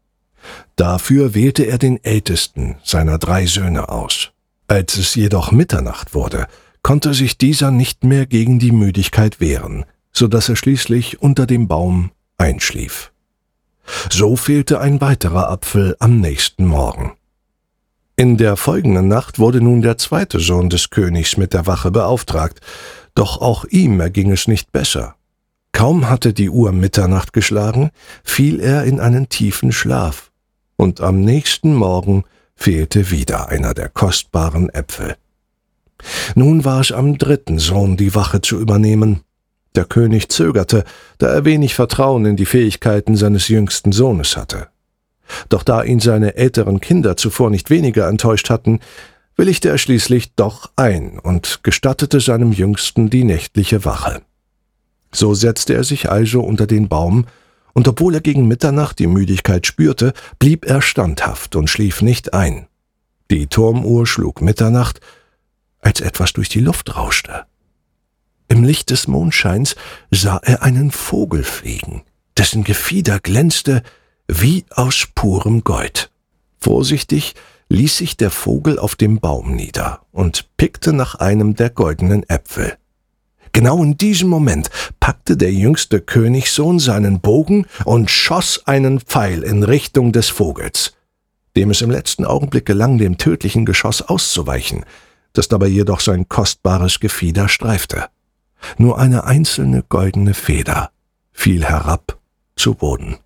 Dafür wählte er den ältesten seiner drei Söhne aus. Als es jedoch Mitternacht wurde, konnte sich dieser nicht mehr gegen die Müdigkeit wehren, so dass er schließlich unter dem Baum einschlief. So fehlte ein weiterer Apfel am nächsten Morgen. In der folgenden Nacht wurde nun der zweite Sohn des Königs mit der Wache beauftragt, doch auch ihm erging es nicht besser. Kaum hatte die Uhr Mitternacht geschlagen, fiel er in einen tiefen Schlaf, und am nächsten Morgen fehlte wieder einer der kostbaren Äpfel. Nun war es am dritten Sohn, die Wache zu übernehmen. Der König zögerte, da er wenig Vertrauen in die Fähigkeiten seines jüngsten Sohnes hatte. Doch da ihn seine älteren Kinder zuvor nicht weniger enttäuscht hatten, willigte er schließlich doch ein und gestattete seinem Jüngsten die nächtliche Wache. So setzte er sich also unter den Baum, und obwohl er gegen Mitternacht die Müdigkeit spürte, blieb er standhaft und schlief nicht ein. Die Turmuhr schlug Mitternacht, als etwas durch die Luft rauschte. Im Licht des Mondscheins sah er einen Vogel fliegen, dessen Gefieder glänzte wie aus purem Gold. Vorsichtig ließ sich der Vogel auf dem Baum nieder und pickte nach einem der goldenen Äpfel. Genau in diesem Moment packte der jüngste Königssohn seinen Bogen und schoss einen Pfeil in Richtung des Vogels, dem es im letzten Augenblick gelang, dem tödlichen Geschoss auszuweichen, das dabei jedoch sein kostbares Gefieder streifte. Nur eine einzelne goldene Feder fiel herab zu Boden.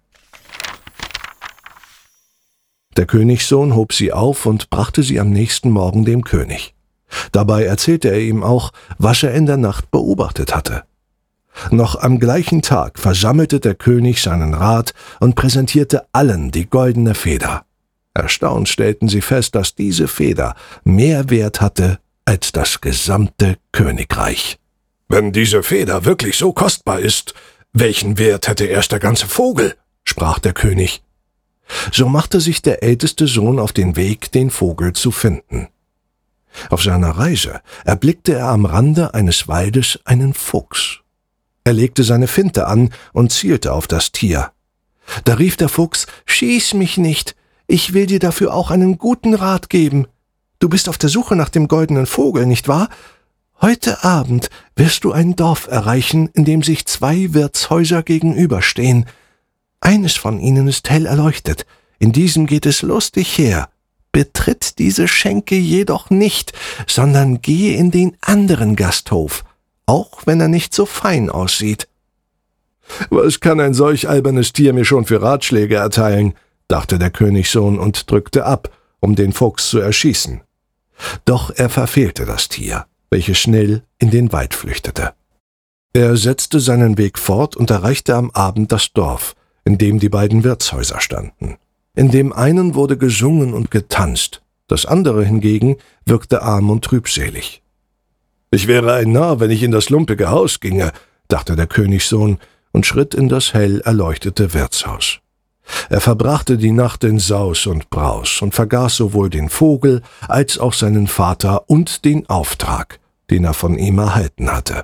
Der Königssohn hob sie auf und brachte sie am nächsten Morgen dem König. Dabei erzählte er ihm auch, was er in der Nacht beobachtet hatte. Noch am gleichen Tag versammelte der König seinen Rat und präsentierte allen die goldene Feder. Erstaunt stellten sie fest, dass diese Feder mehr Wert hatte als das gesamte Königreich. »Wenn diese Feder wirklich so kostbar ist, welchen Wert hätte erst der ganze Vogel?« sprach der König. So machte sich der älteste Sohn auf den Weg, den Vogel zu finden. Auf seiner Reise erblickte er am Rande eines Waldes einen Fuchs. Er legte seine Finte an und zielte auf das Tier. Da rief der Fuchs: »Schieß mich nicht, ich will dir dafür auch einen guten Rat geben. Du bist auf der Suche nach dem goldenen Vogel, nicht wahr? Heute Abend wirst du ein Dorf erreichen, in dem sich zwei Wirtshäuser gegenüberstehen. Eines von ihnen ist hell erleuchtet, in diesem geht es lustig her. Betritt diese Schenke jedoch nicht, sondern gehe in den anderen Gasthof, auch wenn er nicht so fein aussieht.« »Was kann ein solch albernes Tier mir schon für Ratschläge erteilen?« dachte der Königssohn und drückte ab, um den Fuchs zu erschießen. Doch er verfehlte das Tier, welches schnell in den Wald flüchtete. Er setzte seinen Weg fort und erreichte am Abend das Dorf, in dem die beiden Wirtshäuser standen. In dem einen wurde gesungen und getanzt, das andere hingegen wirkte arm und trübselig. »Ich wäre ein Narr, wenn ich in das lumpige Haus ginge«, dachte der Königssohn und schritt in das hell erleuchtete Wirtshaus. Er verbrachte die Nacht in Saus und Braus und vergaß sowohl den Vogel als auch seinen Vater und den Auftrag, den er von ihm erhalten hatte.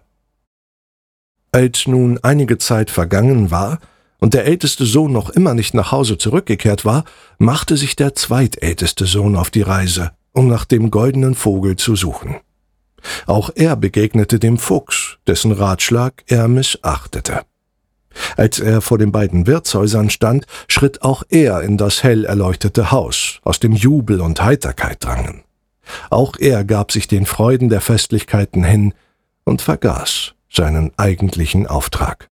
Als nun einige Zeit vergangen war und der älteste Sohn noch immer nicht nach Hause zurückgekehrt war, machte sich der zweitälteste Sohn auf die Reise, um nach dem goldenen Vogel zu suchen. Auch er begegnete dem Fuchs, dessen Ratschlag er missachtete. Als er vor den beiden Wirtshäusern stand, schritt auch er in das hell erleuchtete Haus, aus dem Jubel und Heiterkeit drangen. Auch er gab sich den Freuden der Festlichkeiten hin und vergaß seinen eigentlichen Auftrag.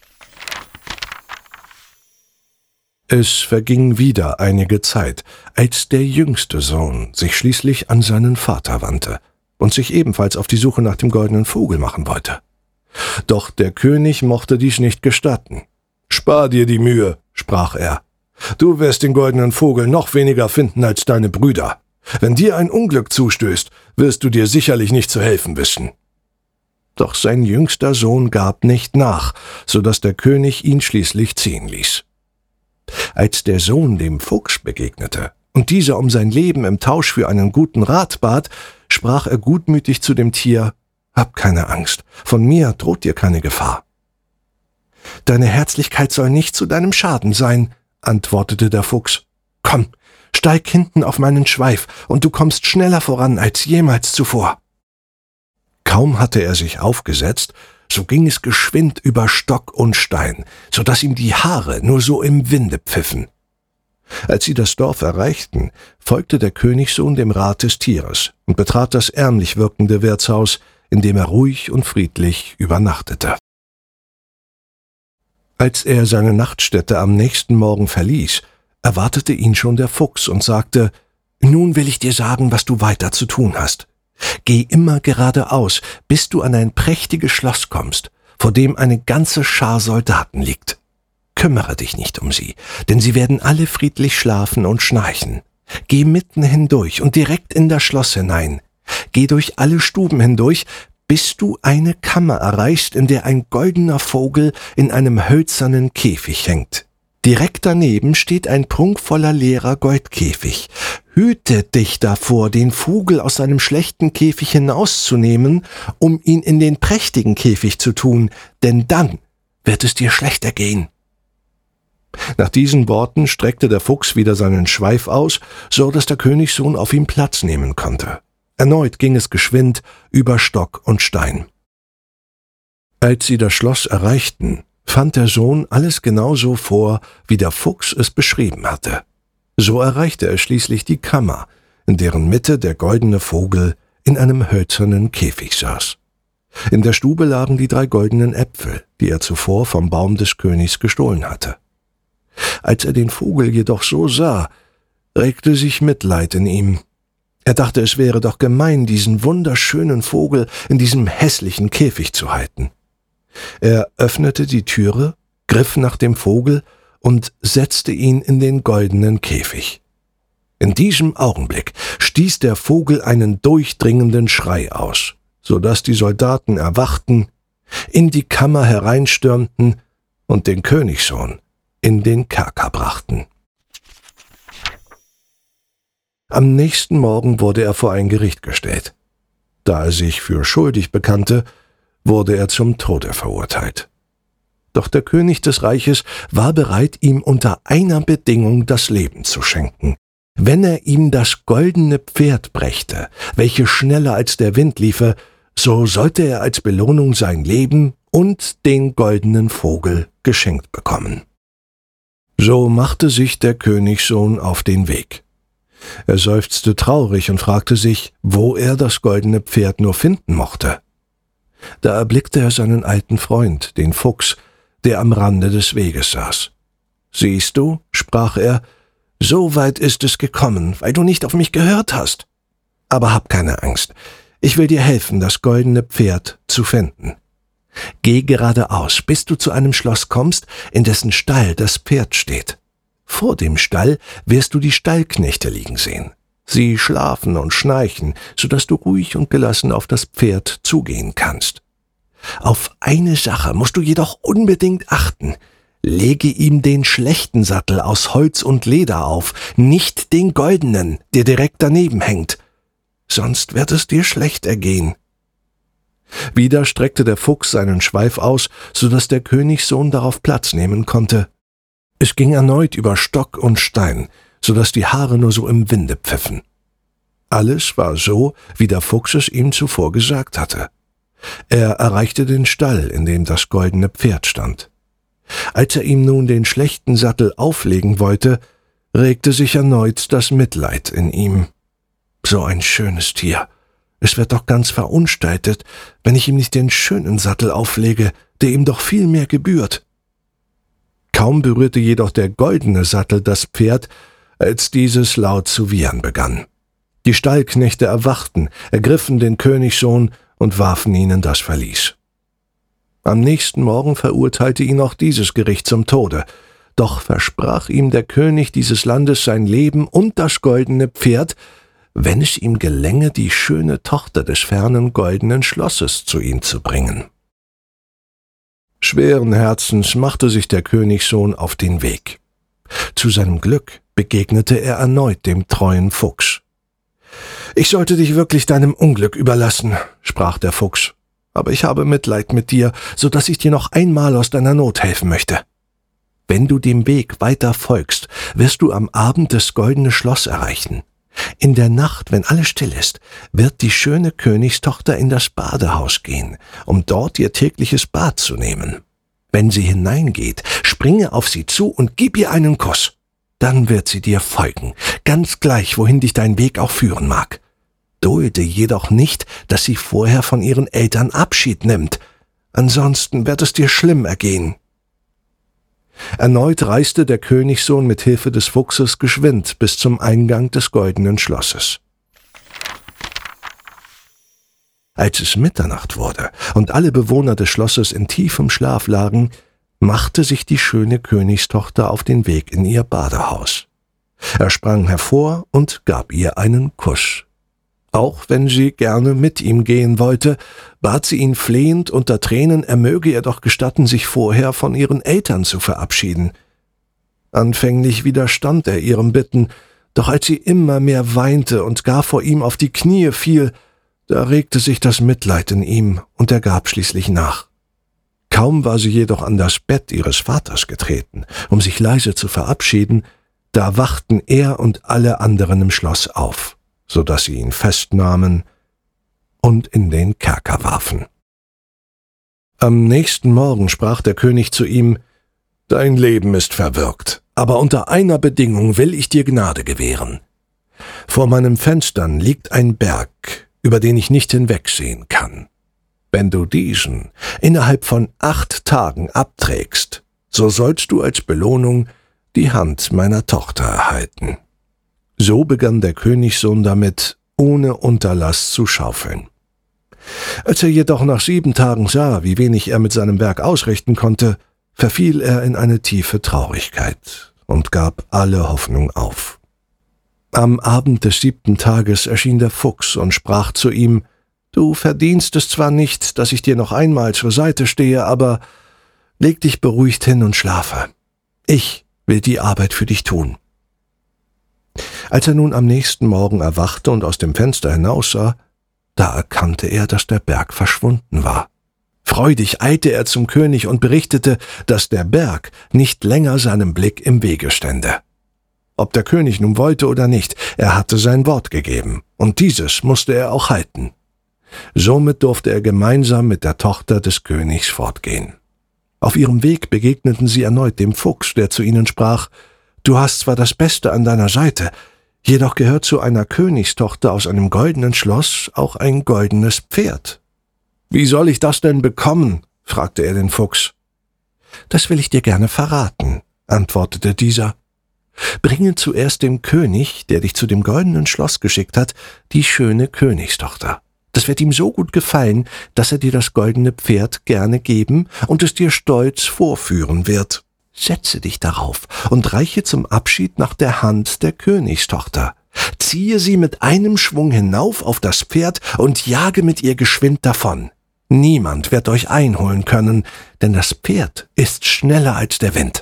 Es verging wieder einige Zeit, als der jüngste Sohn sich schließlich an seinen Vater wandte und sich ebenfalls auf die Suche nach dem goldenen Vogel machen wollte. Doch der König mochte dies nicht gestatten. »Spar dir die Mühe«, sprach er. »Du wirst den goldenen Vogel noch weniger finden als deine Brüder. Wenn dir ein Unglück zustößt, wirst du dir sicherlich nicht zu helfen wissen.« Doch sein jüngster Sohn gab nicht nach, so dass der König ihn schließlich ziehen ließ. Als der Sohn dem Fuchs begegnete und dieser um sein Leben im Tausch für einen guten Rat bat, sprach er gutmütig zu dem Tier: »Hab keine Angst, von mir droht dir keine Gefahr.« »Deine Herzlichkeit soll nicht zu deinem Schaden sein«, antwortete der Fuchs. »Komm, steig hinten auf meinen Schweif, und du kommst schneller voran als jemals zuvor.« Kaum hatte er sich aufgesetzt, so ging es geschwind über Stock und Stein, so dass ihm die Haare nur so im Winde pfiffen. Als sie das Dorf erreichten, folgte der Königssohn dem Rat des Tieres und betrat das ärmlich wirkende Wirtshaus, in dem er ruhig und friedlich übernachtete. Als er seine Nachtstätte am nächsten Morgen verließ, erwartete ihn schon der Fuchs und sagte: »Nun will ich dir sagen, was du weiter zu tun hast. Geh immer geradeaus, bis du an ein prächtiges Schloss kommst, vor dem eine ganze Schar Soldaten liegt. Kümmere dich nicht um sie, denn sie werden alle friedlich schlafen und schnarchen. Geh mitten hindurch und direkt in das Schloss hinein. Geh durch alle Stuben hindurch, bis du eine Kammer erreichst, in der ein goldener Vogel in einem hölzernen Käfig hängt. Direkt daneben steht ein prunkvoller leerer Goldkäfig. Hüte dich davor, den Vogel aus seinem schlechten Käfig hinauszunehmen, um ihn in den prächtigen Käfig zu tun, denn dann wird es dir schlechter gehen.« Nach diesen Worten streckte der Fuchs wieder seinen Schweif aus, so dass der Königssohn auf ihm Platz nehmen konnte. Erneut ging es geschwind über Stock und Stein. Als sie das Schloss erreichten, fand der Sohn alles genauso vor, wie der Fuchs es beschrieben hatte. So erreichte er schließlich die Kammer, in deren Mitte der goldene Vogel in einem hölzernen Käfig saß. In der Stube lagen die drei goldenen Äpfel, die er zuvor vom Baum des Königs gestohlen hatte. Als er den Vogel jedoch so sah, regte sich Mitleid in ihm. Er dachte, es wäre doch gemein, diesen wunderschönen Vogel in diesem hässlichen Käfig zu halten. Er öffnete die Türe, griff nach dem Vogel und setzte ihn in den goldenen Käfig. In diesem Augenblick stieß der Vogel einen durchdringenden Schrei aus, so dass die Soldaten erwachten, in die Kammer hereinstürmten und den Königssohn in den Kerker brachten. Am nächsten Morgen wurde er vor ein Gericht gestellt. Da er sich für schuldig bekannte, wurde er zum Tode verurteilt. Doch der König des Reiches war bereit, ihm unter einer Bedingung das Leben zu schenken: Wenn er ihm das goldene Pferd brächte, welches schneller als der Wind liefe, so sollte er als Belohnung sein Leben und den goldenen Vogel geschenkt bekommen. So machte sich der Königssohn auf den Weg. Er seufzte traurig und fragte sich, wo er das goldene Pferd nur finden mochte. Da erblickte er seinen alten Freund, den Fuchs, der am Rande des Weges saß. »Siehst du«, sprach er, »so weit ist es gekommen, weil du nicht auf mich gehört hast. Aber hab keine Angst, ich will dir helfen, das goldene Pferd zu finden. Geh geradeaus, bis du zu einem Schloss kommst, in dessen Stall das Pferd steht. Vor dem Stall wirst du die Stallknechte liegen sehen. Sie schlafen und schnarchen, so dass du ruhig und gelassen auf das Pferd zugehen kannst. Auf eine Sache musst du jedoch unbedingt achten. Lege ihm den schlechten Sattel aus Holz und Leder auf, nicht den goldenen, der direkt daneben hängt. Sonst wird es dir schlecht ergehen.« Wieder streckte der Fuchs seinen Schweif aus, so dass der Königssohn darauf Platz nehmen konnte. Es ging erneut über Stock und Stein, so dass die Haare nur so im Winde pfiffen. Alles war so, wie der Fuchs es ihm zuvor gesagt hatte. Er erreichte den Stall, in dem das goldene Pferd stand. Als er ihm nun den schlechten Sattel auflegen wollte, regte sich erneut das Mitleid in ihm. So ein schönes Tier. Es wird doch ganz verunstaltet, wenn ich ihm nicht den schönen Sattel auflege, der ihm doch viel mehr gebührt. Kaum berührte jedoch der goldene Sattel das Pferd, als dieses laut zu wiehern begann. Die Stallknechte erwachten, ergriffen den Königssohn und warfen ihn in das Verlies. Am nächsten Morgen verurteilte ihn auch dieses Gericht zum Tode, doch versprach ihm der König dieses Landes sein Leben und das goldene Pferd, wenn es ihm gelänge, die schöne Tochter des fernen goldenen Schlosses zu ihm zu bringen. Schweren Herzens machte sich der Königssohn auf den Weg. Zu seinem Glück begegnete er erneut dem treuen Fuchs. »Ich sollte dich wirklich deinem Unglück überlassen«, sprach der Fuchs, »aber ich habe Mitleid mit dir, so dass ich dir noch einmal aus deiner Not helfen möchte. Wenn du dem Weg weiter folgst, wirst du am Abend das goldene Schloss erreichen. In der Nacht, wenn alles still ist, wird die schöne Königstochter in das Badehaus gehen, um dort ihr tägliches Bad zu nehmen. Wenn sie hineingeht, springe auf sie zu und gib ihr einen Kuss. Dann wird sie dir folgen, ganz gleich, wohin dich dein Weg auch führen mag. Dulde jedoch nicht, dass sie vorher von ihren Eltern Abschied nimmt, ansonsten wird es dir schlimm ergehen.« Erneut reiste der Königssohn mit Hilfe des Fuchses geschwind bis zum Eingang des goldenen Schlosses. Als es Mitternacht wurde und alle Bewohner des Schlosses in tiefem Schlaf lagen, machte sich die schöne Königstochter auf den Weg in ihr Badehaus. Er sprang hervor und gab ihr einen Kuss. Auch wenn sie gerne mit ihm gehen wollte, bat sie ihn flehend unter Tränen, er möge ihr doch gestatten, sich vorher von ihren Eltern zu verabschieden. Anfänglich widerstand er ihrem Bitten, doch als sie immer mehr weinte und gar vor ihm auf die Knie fiel, da regte sich das Mitleid in ihm und er gab schließlich nach. Kaum war sie jedoch an das Bett ihres Vaters getreten, um sich leise zu verabschieden, da wachten er und alle anderen im Schloss auf, so dass sie ihn festnahmen und in den Kerker warfen. Am nächsten Morgen sprach der König zu ihm: »Dein Leben ist verwirkt, aber unter einer Bedingung will ich dir Gnade gewähren. Vor meinen Fenstern liegt ein Berg, über den ich nicht hinwegsehen kann. Wenn du diesen innerhalb von acht Tagen abträgst, so sollst du als Belohnung die Hand meiner Tochter erhalten.« So begann der Königssohn damit, ohne Unterlass zu schaufeln. Als er jedoch nach sieben Tagen sah, wie wenig er mit seinem Werk ausrichten konnte, verfiel er in eine tiefe Traurigkeit und gab alle Hoffnung auf. Am Abend des siebten Tages erschien der Fuchs und sprach zu ihm: »Du verdienst es zwar nicht, dass ich dir noch einmal zur Seite stehe, aber leg dich beruhigt hin und schlafe. Ich will die Arbeit für dich tun.« Als er nun am nächsten Morgen erwachte und aus dem Fenster hinaussah, da erkannte er, dass der Berg verschwunden war. Freudig eilte er zum König und berichtete, dass der Berg nicht länger seinem Blick im Wege stände. Ob der König nun wollte oder nicht, er hatte sein Wort gegeben, und dieses musste er auch halten. Somit durfte er gemeinsam mit der Tochter des Königs fortgehen. Auf ihrem Weg begegneten sie erneut dem Fuchs, der zu ihnen sprach: »Du hast zwar das Beste an deiner Seite, jedoch gehört zu einer Königstochter aus einem goldenen Schloss auch ein goldenes Pferd.« »Wie soll ich das denn bekommen?« fragte er den Fuchs. »Das will ich dir gerne verraten«, antwortete dieser. »Bringe zuerst dem König, der dich zu dem goldenen Schloss geschickt hat, die schöne Königstochter. Das wird ihm so gut gefallen, dass er dir das goldene Pferd gerne geben und es dir stolz vorführen wird. Setze dich darauf und reiche zum Abschied nach der Hand der Königstochter. Ziehe sie mit einem Schwung hinauf auf das Pferd und jage mit ihr geschwind davon. Niemand wird euch einholen können, denn das Pferd ist schneller als der Wind.«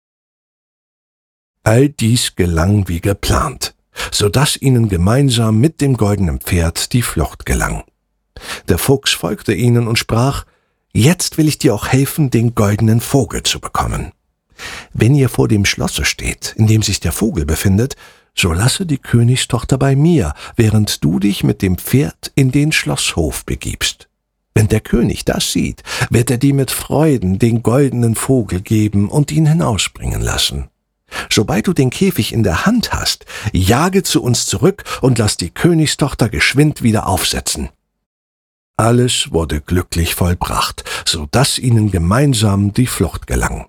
All dies gelang wie geplant, so dass ihnen gemeinsam mit dem goldenen Pferd die Flucht gelang. Der Fuchs folgte ihnen und sprach: »Jetzt will ich dir auch helfen, den goldenen Vogel zu bekommen. Wenn ihr vor dem Schlosse steht, in dem sich der Vogel befindet, so lasse die Königstochter bei mir, während du dich mit dem Pferd in den Schlosshof begibst. Wenn der König das sieht, wird er dir mit Freuden den goldenen Vogel geben und ihn hinausbringen lassen. Sobald du den Käfig in der Hand hast, jage zu uns zurück und lass die Königstochter geschwind wieder aufsetzen.« Alles wurde glücklich vollbracht, so dass ihnen gemeinsam die Flucht gelang.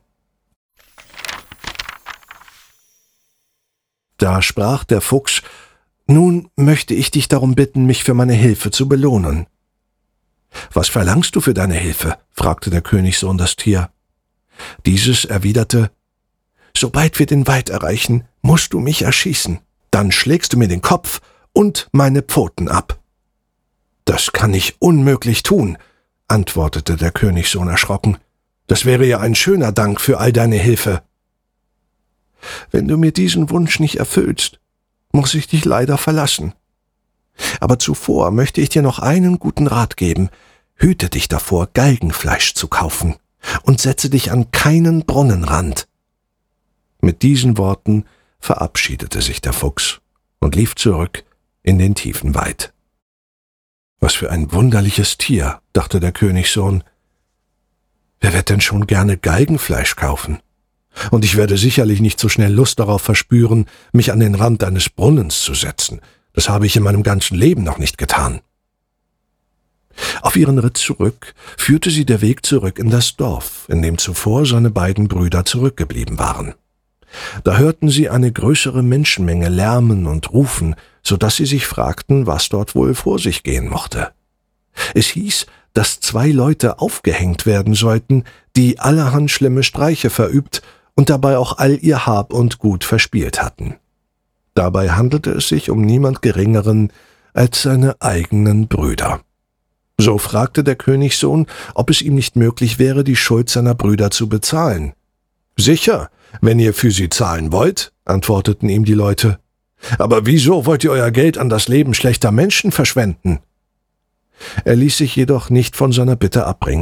Da sprach der Fuchs: »Nun möchte ich dich darum bitten, mich für meine Hilfe zu belohnen.« »Was verlangst du für deine Hilfe?« fragte der Königssohn das Tier. Dieses erwiderte: »Sobald wir den Wald erreichen, musst du mich erschießen. Dann schlägst du mir den Kopf und meine Pfoten ab.« »Das kann ich unmöglich tun«, antwortete der Königssohn erschrocken. »Das wäre ja ein schöner Dank für all deine Hilfe.« »Wenn du mir diesen Wunsch nicht erfüllst, muss ich dich leider verlassen. Aber zuvor möchte ich dir noch einen guten Rat geben. Hüte dich davor, Galgenfleisch zu kaufen, und setze dich an keinen Brunnenrand.« Mit diesen Worten verabschiedete sich der Fuchs und lief zurück in den tiefen Wald. »Was für ein wunderliches Tier«, dachte der Königssohn. »Wer wird denn schon gerne Galgenfleisch kaufen? Und ich werde sicherlich nicht so schnell Lust darauf verspüren, mich an den Rand eines Brunnens zu setzen. Das habe ich in meinem ganzen Leben noch nicht getan.« Auf ihren Ritt zurück führte sie der Weg zurück in das Dorf, in dem zuvor seine beiden Brüder zurückgeblieben waren. Da hörten sie eine größere Menschenmenge lärmen und rufen, so dass sie sich fragten, was dort wohl vor sich gehen mochte. Es hieß, dass zwei Leute aufgehängt werden sollten, die allerhand schlimme Streiche verübt und dabei auch all ihr Hab und Gut verspielt hatten. Dabei handelte es sich um niemand Geringeren als seine eigenen Brüder. So fragte der Königssohn, ob es ihm nicht möglich wäre, die Schuld seiner Brüder zu bezahlen. »Sicher, wenn ihr für sie zahlen wollt«, antworteten ihm die Leute. »Aber wieso wollt ihr euer Geld an das Leben schlechter Menschen verschwenden?« Er ließ sich jedoch nicht von seiner Bitte abbringen,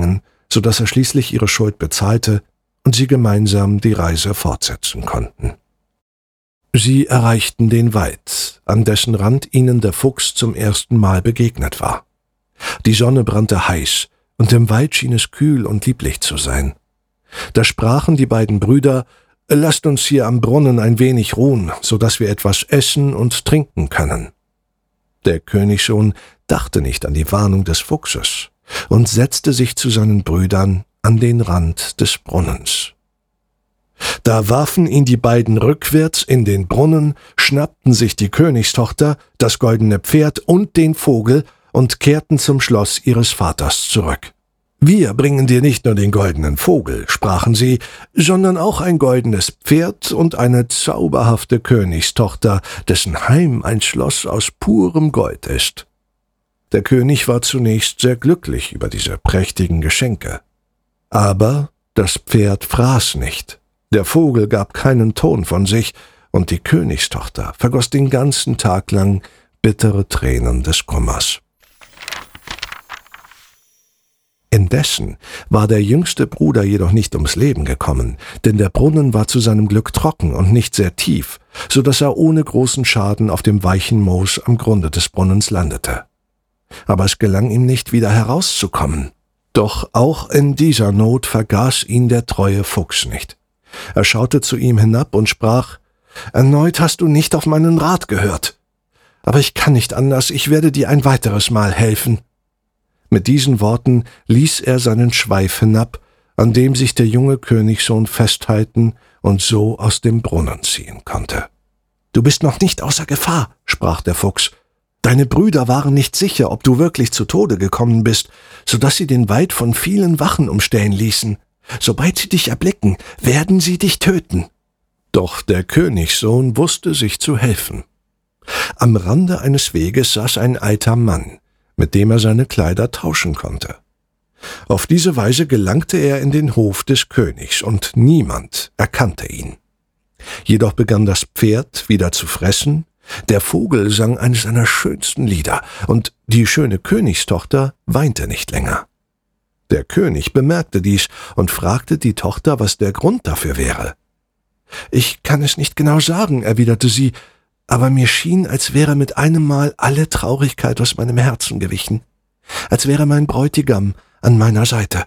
so dass er schließlich ihre Schuld bezahlte und sie gemeinsam die Reise fortsetzen konnten. Sie erreichten den Wald, an dessen Rand ihnen der Fuchs zum ersten Mal begegnet war. Die Sonne brannte heiß, und im Wald schien es kühl und lieblich zu sein. Da sprachen die beiden Brüder: »Lasst uns hier am Brunnen ein wenig ruhen, so dass wir etwas essen und trinken können.« Der Königssohn dachte nicht an die Warnung des Fuchses und setzte sich zu seinen Brüdern an den Rand des Brunnens. Da warfen ihn die beiden rückwärts in den Brunnen, schnappten sich die Königstochter, das goldene Pferd und den Vogel und kehrten zum Schloss ihres Vaters zurück. »Wir bringen dir nicht nur den goldenen Vogel«, sprachen sie, »sondern auch ein goldenes Pferd und eine zauberhafte Königstochter, dessen Heim ein Schloss aus purem Gold ist.« Der König war zunächst sehr glücklich über diese prächtigen Geschenke. Aber das Pferd fraß nicht, der Vogel gab keinen Ton von sich, und die Königstochter vergoß den ganzen Tag lang bittere Tränen des Kummers. Indessen war der jüngste Bruder jedoch nicht ums Leben gekommen, denn der Brunnen war zu seinem Glück trocken und nicht sehr tief, so dass er ohne großen Schaden auf dem weichen Moos am Grunde des Brunnens landete. Aber es gelang ihm nicht, wieder herauszukommen. Doch auch in dieser Not vergaß ihn der treue Fuchs nicht. Er schaute zu ihm hinab und sprach: »Erneut hast du nicht auf meinen Rat gehört. Aber ich kann nicht anders, ich werde dir ein weiteres Mal helfen.« Mit diesen Worten ließ er seinen Schweif hinab, an dem sich der junge Königssohn festhalten und so aus dem Brunnen ziehen konnte. »Du bist noch nicht außer Gefahr«, sprach der Fuchs. »Deine Brüder waren nicht sicher, ob du wirklich zu Tode gekommen bist, so dass sie den Wald von vielen Wachen umstellen ließen. Sobald sie dich erblicken, werden sie dich töten.« Doch der Königssohn wusste sich zu helfen. Am Rande eines Weges saß ein alter Mann, mit dem er seine Kleider tauschen konnte. Auf diese Weise gelangte er in den Hof des Königs, und niemand erkannte ihn. Jedoch begann das Pferd wieder zu fressen, der Vogel sang eines seiner schönsten Lieder, und die schöne Königstochter weinte nicht länger. Der König bemerkte dies und fragte die Tochter, was der Grund dafür wäre. »Ich kann es nicht genau sagen«, erwiderte sie, »aber mir schien, als wäre mit einem Mal alle Traurigkeit aus meinem Herzen gewichen, als wäre mein Bräutigam an meiner Seite.«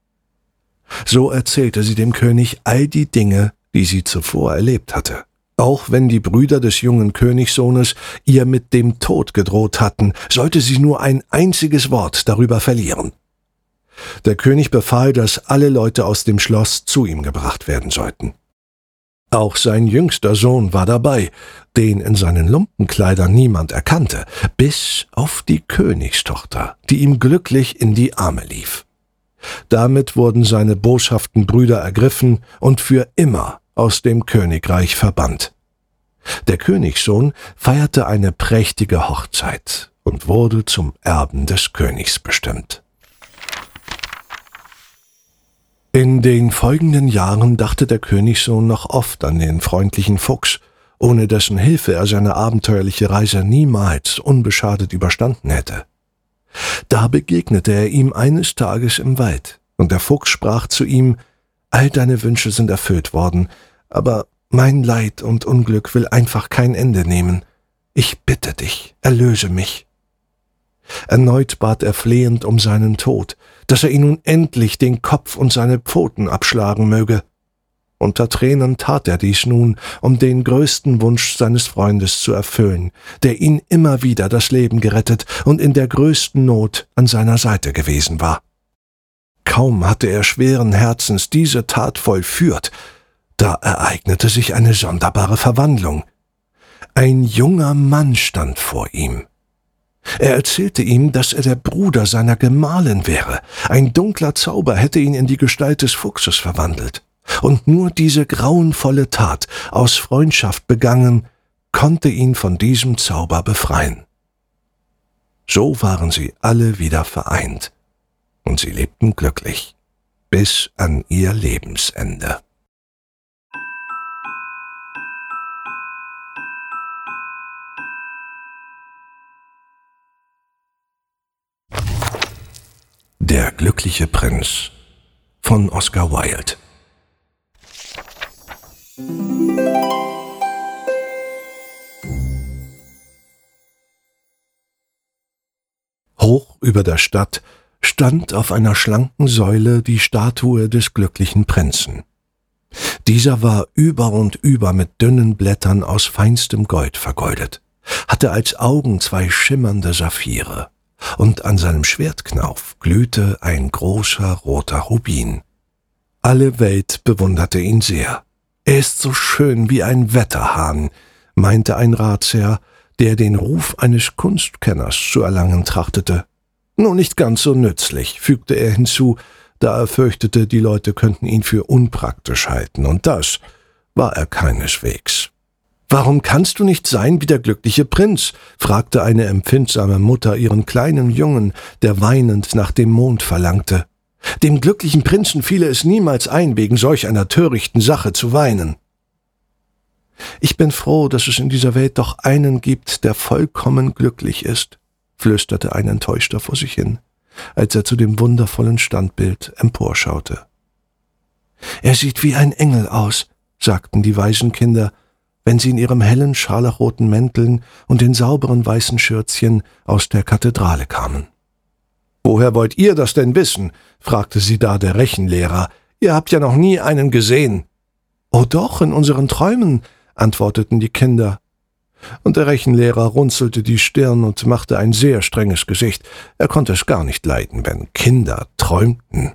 So erzählte sie dem König all die Dinge, die sie zuvor erlebt hatte. Auch wenn die Brüder des jungen Königssohnes ihr mit dem Tod gedroht hatten, sollte sie nur ein einziges Wort darüber verlieren. Der König befahl, dass alle Leute aus dem Schloss zu ihm gebracht werden sollten. Auch sein jüngster Sohn war dabei, den in seinen Lumpenkleidern niemand erkannte, bis auf die Königstochter, die ihm glücklich in die Arme lief. Damit wurden seine boshaften Brüder ergriffen und für immer aus dem Königreich verbannt. Der Königssohn feierte eine prächtige Hochzeit und wurde zum Erben des Königs bestimmt. In den folgenden Jahren dachte der Königssohn noch oft an den freundlichen Fuchs, ohne dessen Hilfe er seine abenteuerliche Reise niemals unbeschadet überstanden hätte. Da begegnete er ihm eines Tages im Wald, und der Fuchs sprach zu ihm: »All deine Wünsche sind erfüllt worden, aber mein Leid und Unglück will einfach kein Ende nehmen. Ich bitte dich, erlöse mich.« Erneut bat er flehend um seinen Tod, dass er ihn nun endlich den Kopf und seine Pfoten abschlagen möge. Unter Tränen tat er dies nun, um den größten Wunsch seines Freundes zu erfüllen, der ihn immer wieder das Leben gerettet und in der größten Not an seiner Seite gewesen war. Kaum hatte er schweren Herzens diese Tat vollführt, da ereignete sich eine sonderbare Verwandlung. Ein junger Mann stand vor ihm. Er erzählte ihm, dass er der Bruder seiner Gemahlin wäre. Ein dunkler Zauber hätte ihn in die Gestalt des Fuchses verwandelt. Und nur diese grauenvolle Tat, aus Freundschaft begangen, konnte ihn von diesem Zauber befreien. So waren sie alle wieder vereint, und sie lebten glücklich bis an ihr Lebensende. Der glückliche Prinz von Oscar Wilde. Hoch über der Stadt stand auf einer schlanken Säule die Statue des glücklichen Prinzen. Dieser war über und über mit dünnen Blättern aus feinstem Gold vergoldet, hatte als Augen zwei schimmernde Saphire, und an seinem Schwertknauf glühte ein großer roter Rubin. Alle Welt bewunderte ihn sehr. Er ist so schön wie ein Wetterhahn, meinte ein Ratsherr, der den Ruf eines Kunstkenners zu erlangen trachtete. Nur nicht ganz so nützlich, fügte er hinzu, da er fürchtete, die Leute könnten ihn für unpraktisch halten, und das war er keineswegs. »Warum kannst du nicht sein wie der glückliche Prinz?« fragte eine empfindsame Mutter ihren kleinen Jungen, der weinend nach dem Mond verlangte. »Dem glücklichen Prinzen fiele es niemals ein, wegen solch einer törichten Sache zu weinen.« »Ich bin froh, dass es in dieser Welt doch einen gibt, der vollkommen glücklich ist«, flüsterte ein Enttäuschter vor sich hin, als er zu dem wundervollen Standbild emporschaute. »Er sieht wie ein Engel aus«, sagten die Waisenkinder, wenn sie in ihrem hellen scharlachroten Mänteln und den sauberen weißen Schürzchen aus der Kathedrale kamen. »Woher wollt ihr das denn wissen?« fragte sie da der Rechenlehrer. »Ihr habt ja noch nie einen gesehen.« »Oh doch, in unseren Träumen«, antworteten die Kinder. Und der Rechenlehrer runzelte die Stirn und machte ein sehr strenges Gesicht. Er konnte es gar nicht leiden, wenn Kinder träumten.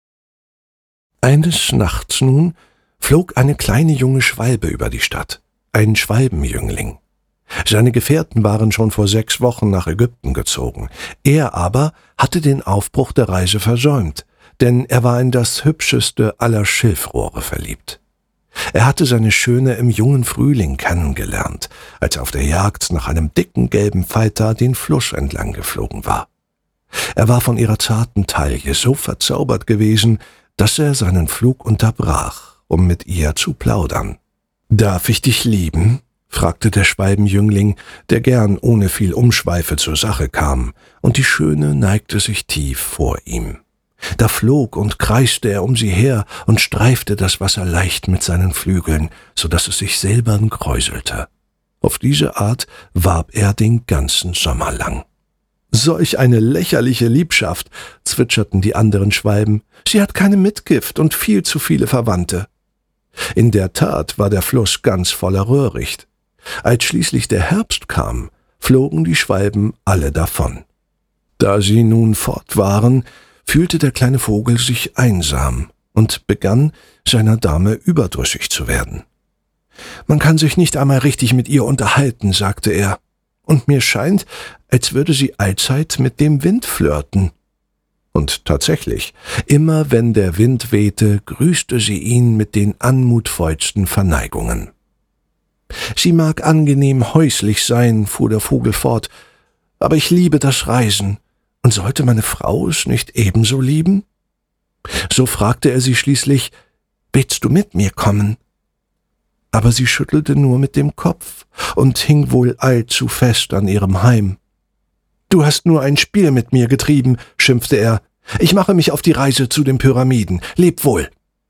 Eines Nachts nun flog eine kleine junge Schwalbe über die Stadt, ein Schwalbenjüngling. Seine Gefährten waren schon vor sechs Wochen nach Ägypten gezogen. Er aber hatte den Aufbruch der Reise versäumt, denn er war in das hübscheste aller Schilfrohre verliebt. Er hatte seine Schöne im jungen Frühling kennengelernt, als er auf der Jagd nach einem dicken gelben Falter den Fluss entlang geflogen war. Er war von ihrer zarten Taille so verzaubert gewesen, dass er seinen Flug unterbrach, um mit ihr zu plaudern. »Darf ich dich lieben?« fragte der Schwalbenjüngling, der gern ohne viel Umschweife zur Sache kam, und die Schöne neigte sich tief vor ihm. Da flog und kreiste er um sie her und streifte das Wasser leicht mit seinen Flügeln, so dass es sich silbern kräuselte. Auf diese Art warb er den ganzen Sommer lang. »Solch eine lächerliche Liebschaft«, zwitscherten die anderen Schwalben. »Sie hat keine Mitgift und viel zu viele Verwandte.« In der Tat war der Fluss ganz voller Röhricht. Als schließlich der Herbst kam, flogen die Schwalben alle davon. Da sie nun fort waren, fühlte der kleine Vogel sich einsam und begann, seiner Dame überdrüssig zu werden. »Man kann sich nicht einmal richtig mit ihr unterhalten«, sagte er, »und mir scheint, als würde sie allzeit mit dem Wind flirten.« Und tatsächlich, immer wenn der Wind wehte, grüßte sie ihn mit den anmutvollsten Verneigungen. »Sie mag angenehm häuslich sein«, fuhr der Vogel fort, »aber ich liebe das Reisen. Und sollte meine Frau es nicht ebenso lieben?« So fragte er sie schließlich, »Willst du mit mir kommen?« Aber sie schüttelte nur mit dem Kopf und hing wohl allzu fest an ihrem Heim. »Du hast nur ein Spiel mit mir getrieben«, schimpfte er. »Ich mache mich auf die Reise zu den Pyramiden. Leb wohl!«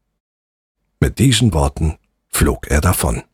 Mit diesen Worten flog er davon.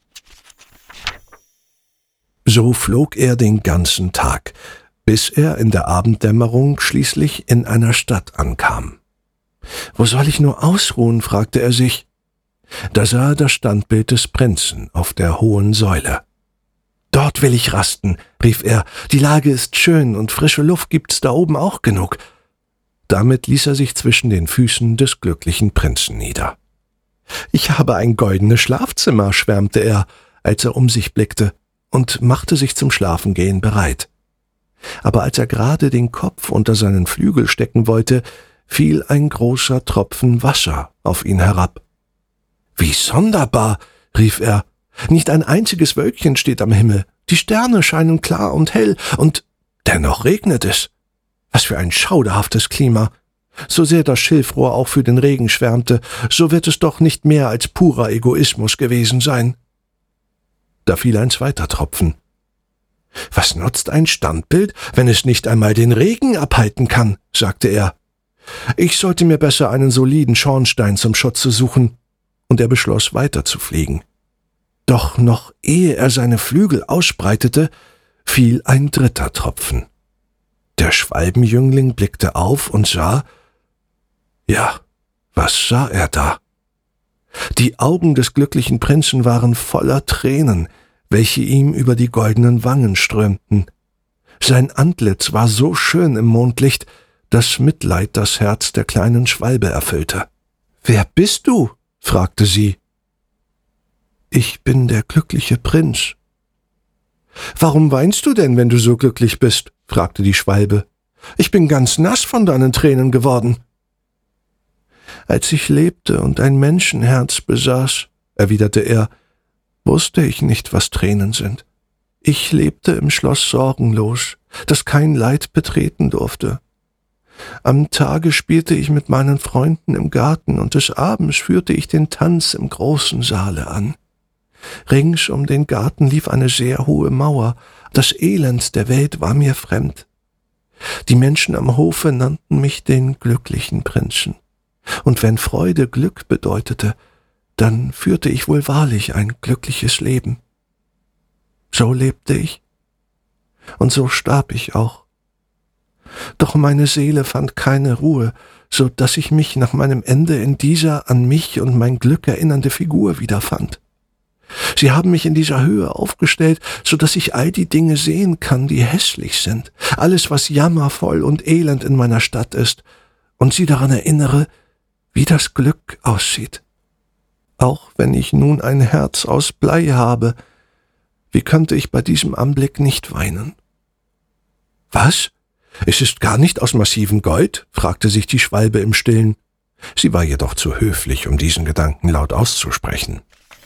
So flog er den ganzen Tag, bis er in der Abenddämmerung schließlich in einer Stadt ankam. »Wo soll ich nur ausruhen?« fragte er sich. Da sah er das Standbild des Prinzen auf der hohen Säule. »Dort will ich rasten«, rief er, »die Lage ist schön und frische Luft gibt's da oben auch genug.« Damit ließ er sich zwischen den Füßen des glücklichen Prinzen nieder. »Ich habe ein goldenes Schlafzimmer«, schwärmte er, als er um sich blickte, und machte sich zum Schlafengehen bereit. Aber als er gerade den Kopf unter seinen Flügel stecken wollte, fiel ein großer Tropfen Wasser auf ihn herab. »Wie sonderbar«, rief er, »nicht ein einziges Wölkchen steht am Himmel, die Sterne scheinen klar und hell, und dennoch regnet es. Was für ein schauderhaftes Klima! So sehr das Schilfrohr auch für den Regen schwärmte, so wird es doch nicht mehr als purer Egoismus gewesen sein.« Da fiel ein zweiter Tropfen. »Was nutzt ein Standbild, wenn es nicht einmal den Regen abhalten kann?« sagte er. Ich sollte mir besser einen soliden Schornstein zum Schutze suchen, und er beschloss, weiterzufliegen. Doch noch ehe er seine Flügel ausbreitete, fiel ein dritter Tropfen. Der Schwalbenjüngling blickte auf und sah, ja, was sah er da? Die Augen des glücklichen Prinzen waren voller Tränen, welche ihm über die goldenen Wangen strömten. Sein Antlitz war so schön im Mondlicht, dass Mitleid das Herz der kleinen Schwalbe erfüllte. »Wer bist du?« fragte sie. »Ich bin der glückliche Prinz.« »Warum weinst du denn, wenn du so glücklich bist?« fragte die Schwalbe. »Ich bin ganz nass von deinen Tränen geworden.« »Als ich lebte und ein Menschenherz besaß«, erwiderte er, »wusste ich nicht, was Tränen sind. Ich lebte im Schloss sorgenlos, das kein Leid betreten durfte. Am Tage spielte ich mit meinen Freunden im Garten und des Abends führte ich den Tanz im großen Saale an. Rings um den Garten lief eine sehr hohe Mauer, das Elend der Welt war mir fremd. Die Menschen am Hofe nannten mich den glücklichen Prinzen. Und wenn Freude Glück bedeutete, dann führte ich wohl wahrlich ein glückliches Leben. So lebte ich, und so starb ich auch. Doch meine Seele fand keine Ruhe, so dass ich mich nach meinem Ende in dieser an mich und mein Glück erinnernde Figur wiederfand. Sie haben mich in dieser Höhe aufgestellt, so dass ich all die Dinge sehen kann, die hässlich sind, alles, was jammervoll und elend in meiner Stadt ist, und sie daran erinnere, wie das Glück aussieht. Auch wenn ich nun ein Herz aus Blei habe, wie könnte ich bei diesem Anblick nicht weinen?« »Was? Es ist gar nicht aus massivem Gold?« fragte sich die Schwalbe im Stillen. Sie war jedoch zu höflich, um diesen Gedanken laut auszusprechen.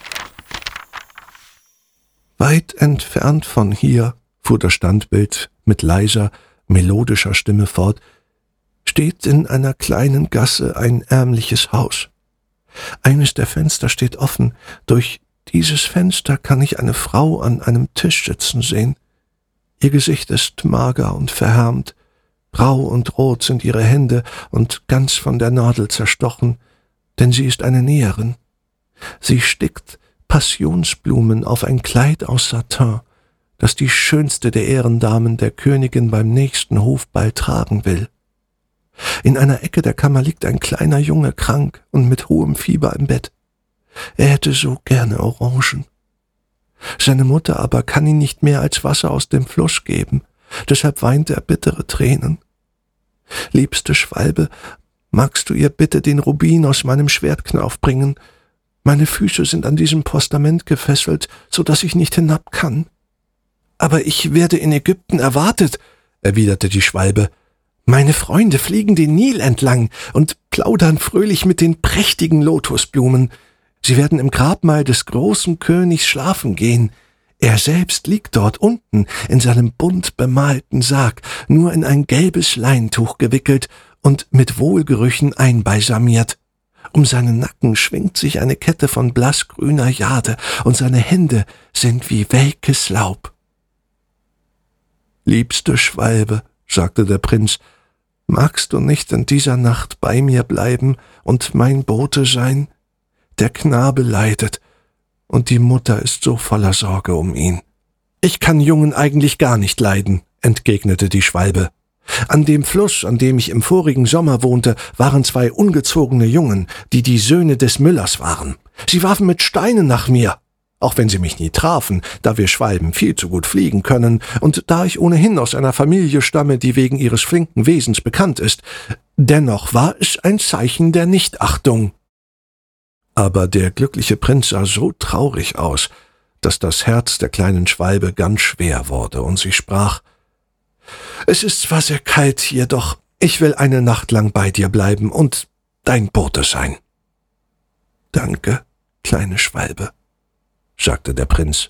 »Weit entfernt von hier«, fuhr das Standbild mit leiser, melodischer Stimme fort, »steht in einer kleinen Gasse ein ärmliches Haus. Eines der Fenster steht offen. Durch dieses Fenster kann ich eine Frau an einem Tisch sitzen sehen. Ihr Gesicht ist mager und verhärmt, grau und rot sind ihre Hände und ganz von der Nadel zerstochen, denn sie ist eine Näherin. Sie stickt Passionsblumen auf ein Kleid aus Satin, das die schönste der Ehrendamen der Königin beim nächsten Hofball tragen will. In einer Ecke der Kammer liegt ein kleiner Junge krank und mit hohem Fieber im Bett. Er hätte so gerne Orangen. Seine Mutter aber kann ihm nicht mehr als Wasser aus dem Fluss geben, deshalb weint er bittere Tränen. Liebste Schwalbe, magst du ihr bitte den Rubin aus meinem Schwertknauf bringen? Meine Füße sind an diesem Postament gefesselt, so dass ich nicht hinab kann.« »Aber ich werde in Ägypten erwartet«, erwiderte die Schwalbe. »Meine Freunde fliegen den Nil entlang und plaudern fröhlich mit den prächtigen Lotusblumen. Sie werden im Grabmal des großen Königs schlafen gehen. Er selbst liegt dort unten in seinem bunt bemalten Sarg, nur in ein gelbes Leintuch gewickelt und mit Wohlgerüchen einbalsamiert. Um seinen Nacken schwingt sich eine Kette von blassgrüner Jade, und seine Hände sind wie welkes Laub.« »Liebste Schwalbe«, sagte der Prinz, »magst du nicht in dieser Nacht bei mir bleiben und mein Bote sein? Der Knabe leidet, und die Mutter ist so voller Sorge um ihn.« »Ich kann Jungen eigentlich gar nicht leiden«, entgegnete die Schwalbe. »An dem Fluss, an dem ich im vorigen Sommer wohnte, waren zwei ungezogene Jungen, die die Söhne des Müllers waren. Sie warfen mit Steinen nach mir, auch wenn sie mich nie trafen, da wir Schwalben viel zu gut fliegen können und da ich ohnehin aus einer Familie stamme, die wegen ihres flinken Wesens bekannt ist. Dennoch war es ein Zeichen der Nichtachtung.« Aber der glückliche Prinz sah so traurig aus, dass das Herz der kleinen Schwalbe ganz schwer wurde, und sie sprach: »Es ist zwar sehr kalt hier, doch ich will eine Nacht lang bei dir bleiben und dein Bote sein.« »Danke, kleine Schwalbe«, sagte der Prinz.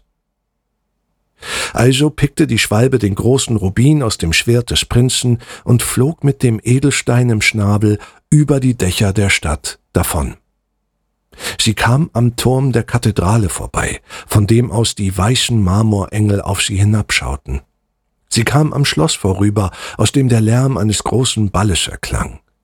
Also pickte die Schwalbe den großen Rubin aus dem Schwert des Prinzen und flog mit dem Edelstein im Schnabel über die Dächer der Stadt davon. Sie kam am Turm der Kathedrale vorbei, von dem aus die weißen Marmorengel auf sie hinabschauten. Sie kam am Schloss vorüber, aus dem der Lärm eines großen Balles erklang.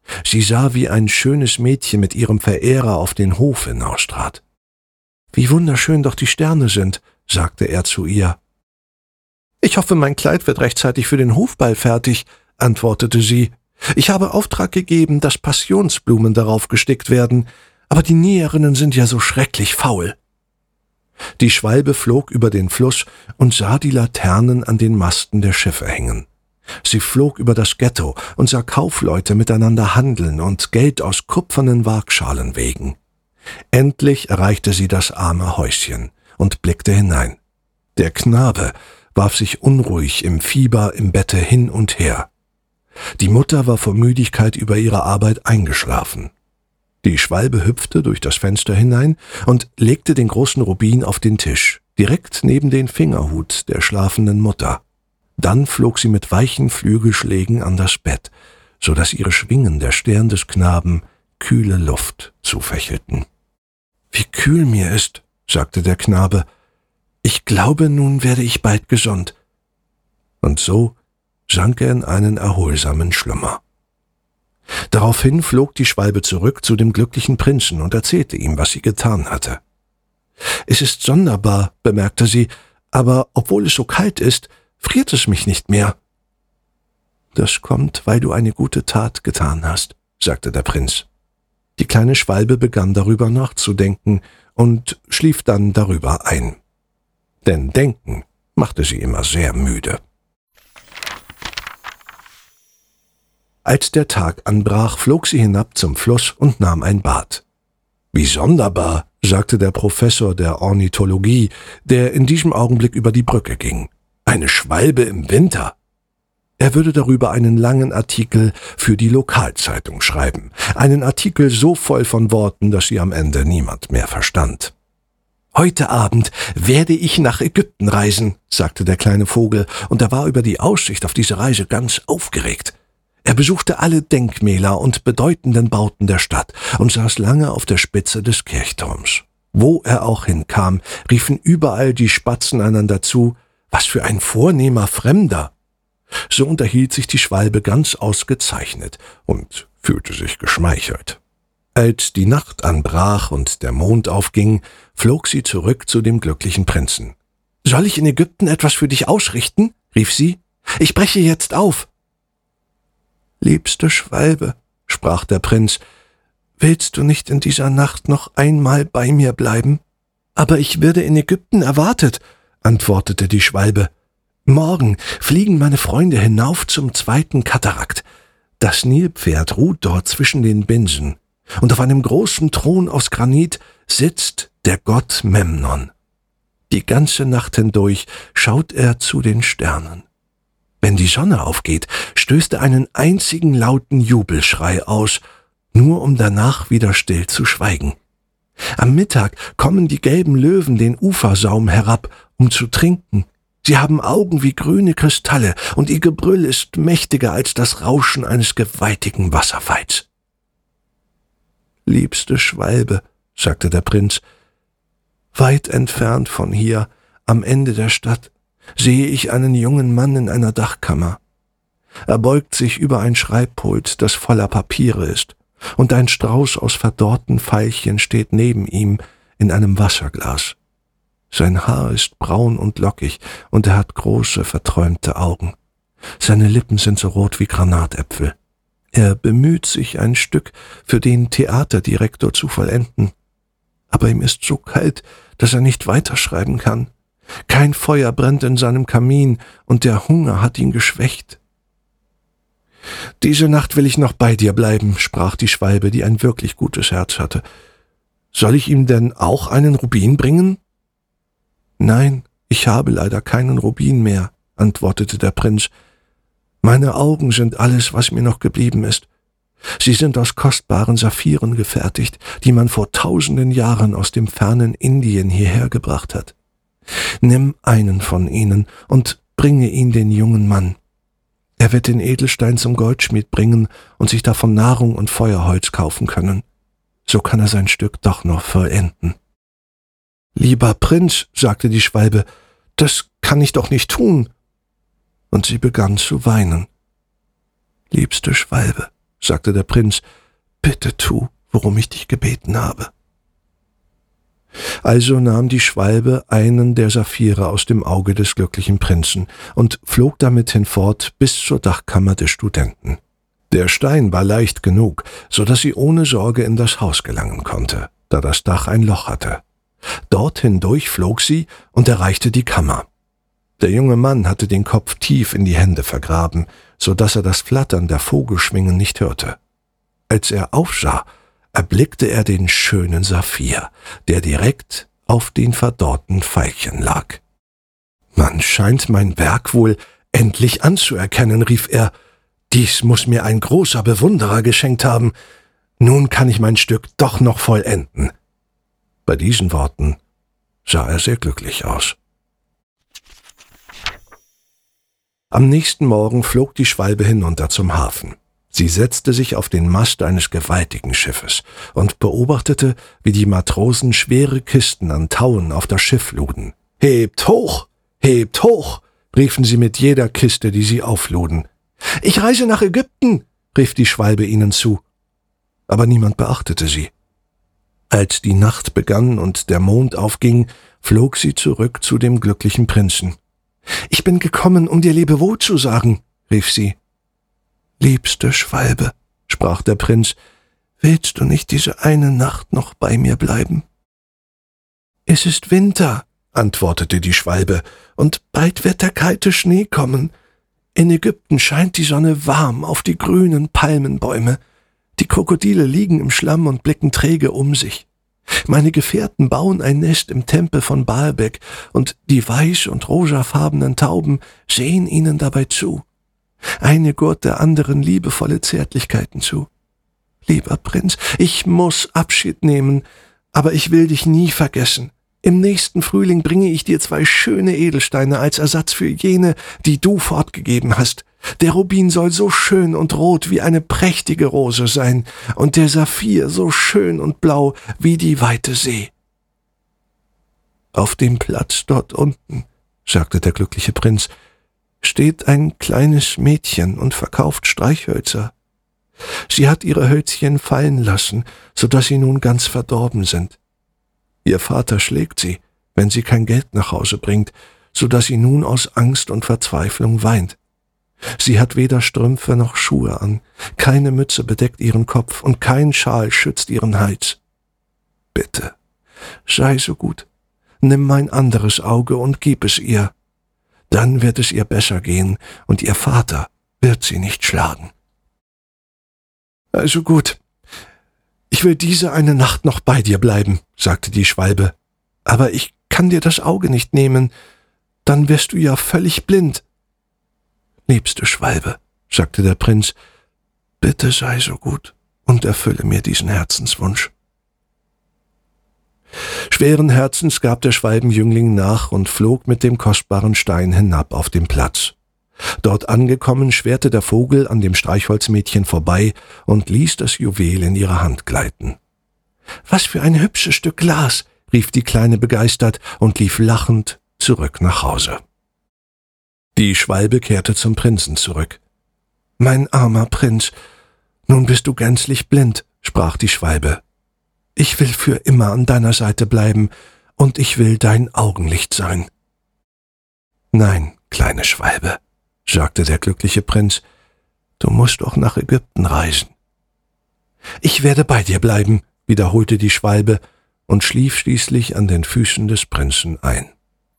Sie sah, wie ein schönes Mädchen mit ihrem Verehrer auf den Hof hinaustrat. »Wie wunderschön doch die Sterne sind«, sagte er zu ihr. »Ich hoffe, mein Kleid wird rechtzeitig für den Hofball fertig«, antwortete sie. »Ich habe Auftrag gegeben, dass Passionsblumen darauf gestickt werden, aber die Näherinnen sind ja so schrecklich faul.« Die Schwalbe flog über den Fluss und sah die Laternen an den Masten der Schiffe hängen. Sie flog über das Ghetto und sah Kaufleute miteinander handeln und Geld aus kupfernen Waagschalen wägen. Endlich erreichte sie das arme Häuschen und blickte hinein. Der Knabe warf sich unruhig im Fieber im Bette hin und her. Die Mutter war vor Müdigkeit über ihre Arbeit eingeschlafen. Die Schwalbe hüpfte durch das Fenster hinein und legte den großen Rubin auf den Tisch, direkt neben den Fingerhut der schlafenden Mutter. Dann flog sie mit weichen Flügelschlägen an das Bett, so dass ihre Schwingen der Stirn des Knaben kühle Luft zufächelten. »Wie kühl mir ist«, sagte der Knabe. »Ich glaube, nun werde ich bald gesund.« Und so sank er in einen erholsamen Schlummer. Daraufhin flog die Schwalbe zurück zu dem glücklichen Prinzen und erzählte ihm, was sie getan hatte. »Es ist sonderbar«, bemerkte sie, »aber obwohl es so kalt ist, friert es mich nicht mehr.« »Das kommt, weil du eine gute Tat getan hast«, sagte der Prinz. Die kleine Schwalbe begann darüber nachzudenken und schlief dann darüber ein. Denn Denken machte sie immer sehr müde. Als der Tag anbrach, flog sie hinab zum Fluss und nahm ein Bad. »Wie sonderbar«, sagte der Professor der Ornithologie, der in diesem Augenblick über die Brücke ging. »Eine Schwalbe im Winter!« Er würde darüber einen langen Artikel für die Lokalzeitung schreiben. Einen Artikel so voll von Worten, dass sie am Ende niemand mehr verstand. »Heute Abend werde ich nach Ägypten reisen«, sagte der kleine Vogel, und er war über die Aussicht auf diese Reise ganz aufgeregt. Er besuchte alle Denkmäler und bedeutenden Bauten der Stadt und saß lange auf der Spitze des Kirchturms. Wo er auch hinkam, riefen überall die Spatzen einander zu: »Was für ein vornehmer Fremder!« So unterhielt sich die Schwalbe ganz ausgezeichnet und fühlte sich geschmeichelt. Als die Nacht anbrach und der Mond aufging, flog sie zurück zu dem glücklichen Prinzen. »Soll ich in Ägypten etwas für dich ausrichten?« rief sie. »Ich breche jetzt auf.« »Liebste Schwalbe«, sprach der Prinz, »willst du nicht in dieser Nacht noch einmal bei mir bleiben?« »Aber ich werde in Ägypten erwartet«, antwortete die Schwalbe. »Morgen fliegen meine Freunde hinauf zum zweiten Katarakt. Das Nilpferd ruht dort zwischen den Binsen, und auf einem großen Thron aus Granit sitzt der Gott Memnon. Die ganze Nacht hindurch schaut er zu den Sternen. Wenn die Sonne aufgeht, stößt er einen einzigen lauten Jubelschrei aus, nur um danach wieder still zu schweigen. Am Mittag kommen die gelben Löwen den Ufersaum herab, um zu trinken. Sie haben Augen wie grüne Kristalle, und ihr Gebrüll ist mächtiger als das Rauschen eines gewaltigen Wasserfalls.« »Liebste Schwalbe«, sagte der Prinz, »weit entfernt von hier, am Ende der Stadt, sehe ich einen jungen Mann in einer Dachkammer. Er beugt sich über ein Schreibpult, das voller Papiere ist, und ein Strauß aus verdorrten Veilchen steht neben ihm in einem Wasserglas. Sein Haar ist braun und lockig, und er hat große, verträumte Augen. Seine Lippen sind so rot wie Granatäpfel. Er bemüht sich, ein Stück für den Theaterdirektor zu vollenden. Aber ihm ist so kalt, dass er nicht weiterschreiben kann. Kein Feuer brennt in seinem Kamin, und der Hunger hat ihn geschwächt.« »Diese Nacht will ich noch bei dir bleiben«, sprach die Schwalbe, die ein wirklich gutes Herz hatte. »Soll ich ihm denn auch einen Rubin bringen?« »Nein, ich habe leider keinen Rubin mehr«, antwortete der Prinz. »Meine Augen sind alles, was mir noch geblieben ist. Sie sind aus kostbaren Saphiren gefertigt, die man vor tausenden Jahren aus dem fernen Indien hierher gebracht hat. Nimm einen von ihnen und bringe ihn den jungen Mann. Er wird den Edelstein zum Goldschmied bringen und sich davon Nahrung und Feuerholz kaufen können. So kann er sein Stück doch noch vollenden.« »Lieber Prinz«, sagte die Schwalbe, »das kann ich doch nicht tun.« Und sie begann zu weinen. »Liebste Schwalbe«, sagte der Prinz, »bitte tu, worum ich dich gebeten habe.« Also nahm die Schwalbe einen der Saphire aus dem Auge des glücklichen Prinzen und flog damit hinfort bis zur Dachkammer des Studenten. Der Stein war leicht genug, so dass sie ohne Sorge in das Haus gelangen konnte, da das Dach ein Loch hatte. Dort hindurch flog sie und erreichte die Kammer. Der junge Mann hatte den Kopf tief in die Hände vergraben, so dass er das Flattern der Vogelschwingen nicht hörte. Als er aufsah, erblickte er den schönen Saphir, der direkt auf den verdorrten Veilchen lag. »Man scheint mein Werk wohl endlich anzuerkennen«, rief er. »Dies muß mir ein großer Bewunderer geschenkt haben. Nun kann ich mein Stück doch noch vollenden.« Bei diesen Worten sah er sehr glücklich aus. Am nächsten Morgen flog die Schwalbe hinunter zum Hafen. Sie setzte sich auf den Mast eines gewaltigen Schiffes und beobachtete, wie die Matrosen schwere Kisten an Tauen auf das Schiff luden. »Hebt hoch! Hebt hoch!« riefen sie mit jeder Kiste, die sie aufluden. »Ich reise nach Ägypten«, rief die Schwalbe ihnen zu. Aber niemand beachtete sie. Als die Nacht begann und der Mond aufging, flog sie zurück zu dem glücklichen Prinzen. »Ich bin gekommen, um dir Lebewohl zu sagen«, rief sie. »Liebste Schwalbe«, sprach der Prinz, »willst du nicht diese eine Nacht noch bei mir bleiben?« »Es ist Winter«, antwortete die Schwalbe, »und bald wird der kalte Schnee kommen. In Ägypten scheint die Sonne warm auf die grünen Palmenbäume. Die Krokodile liegen im Schlamm und blicken träge um sich. Meine Gefährten bauen ein Nest im Tempel von Baalbek, und die weiß- und rosafarbenen Tauben sehen ihnen dabei zu. Eine gurt der anderen liebevolle Zärtlichkeiten zu. Lieber Prinz, ich muss Abschied nehmen, aber ich will dich nie vergessen. Im nächsten Frühling bringe ich dir zwei schöne Edelsteine als Ersatz für jene, die du fortgegeben hast. Der Rubin soll so schön und rot wie eine prächtige Rose sein, und der Saphir so schön und blau wie die weite See.« »Auf dem Platz dort unten«, sagte der glückliche Prinz, »steht ein kleines Mädchen und verkauft Streichhölzer. Sie hat ihre Hölzchen fallen lassen, so dass sie nun ganz verdorben sind. Ihr Vater schlägt sie, wenn sie kein Geld nach Hause bringt, so dass sie nun aus Angst und Verzweiflung weint. Sie hat weder Strümpfe noch Schuhe an, keine Mütze bedeckt ihren Kopf und kein Schal schützt ihren Hals. Bitte, sei so gut, nimm mein anderes Auge und gib es ihr. Dann wird es ihr besser gehen und ihr Vater wird sie nicht schlagen.« »Also gut, ich will diese eine Nacht noch bei dir bleiben«, sagte die Schwalbe, »aber ich kann dir das Auge nicht nehmen, dann wirst du ja völlig blind.« »Liebste Schwalbe«, sagte der Prinz, »bitte sei so gut und erfülle mir diesen Herzenswunsch.« Schweren Herzens gab der Schwalbenjüngling nach und flog mit dem kostbaren Stein hinab auf den Platz. Dort angekommen, schwärrte der Vogel an dem Streichholzmädchen vorbei und ließ das Juwel in ihre Hand gleiten. »Was für ein hübsches Stück Glas«, rief die Kleine begeistert und lief lachend zurück nach Hause. Die Schwalbe kehrte zum Prinzen zurück. »Mein armer Prinz, nun bist du gänzlich blind«, sprach die Schwalbe. »Ich will für immer an deiner Seite bleiben, und ich will dein Augenlicht sein.« »Nein, kleine Schwalbe«, sagte der glückliche Prinz, »du musst doch nach Ägypten reisen.« »Ich werde bei dir bleiben«, wiederholte die Schwalbe und schlief schließlich an den Füßen des Prinzen ein.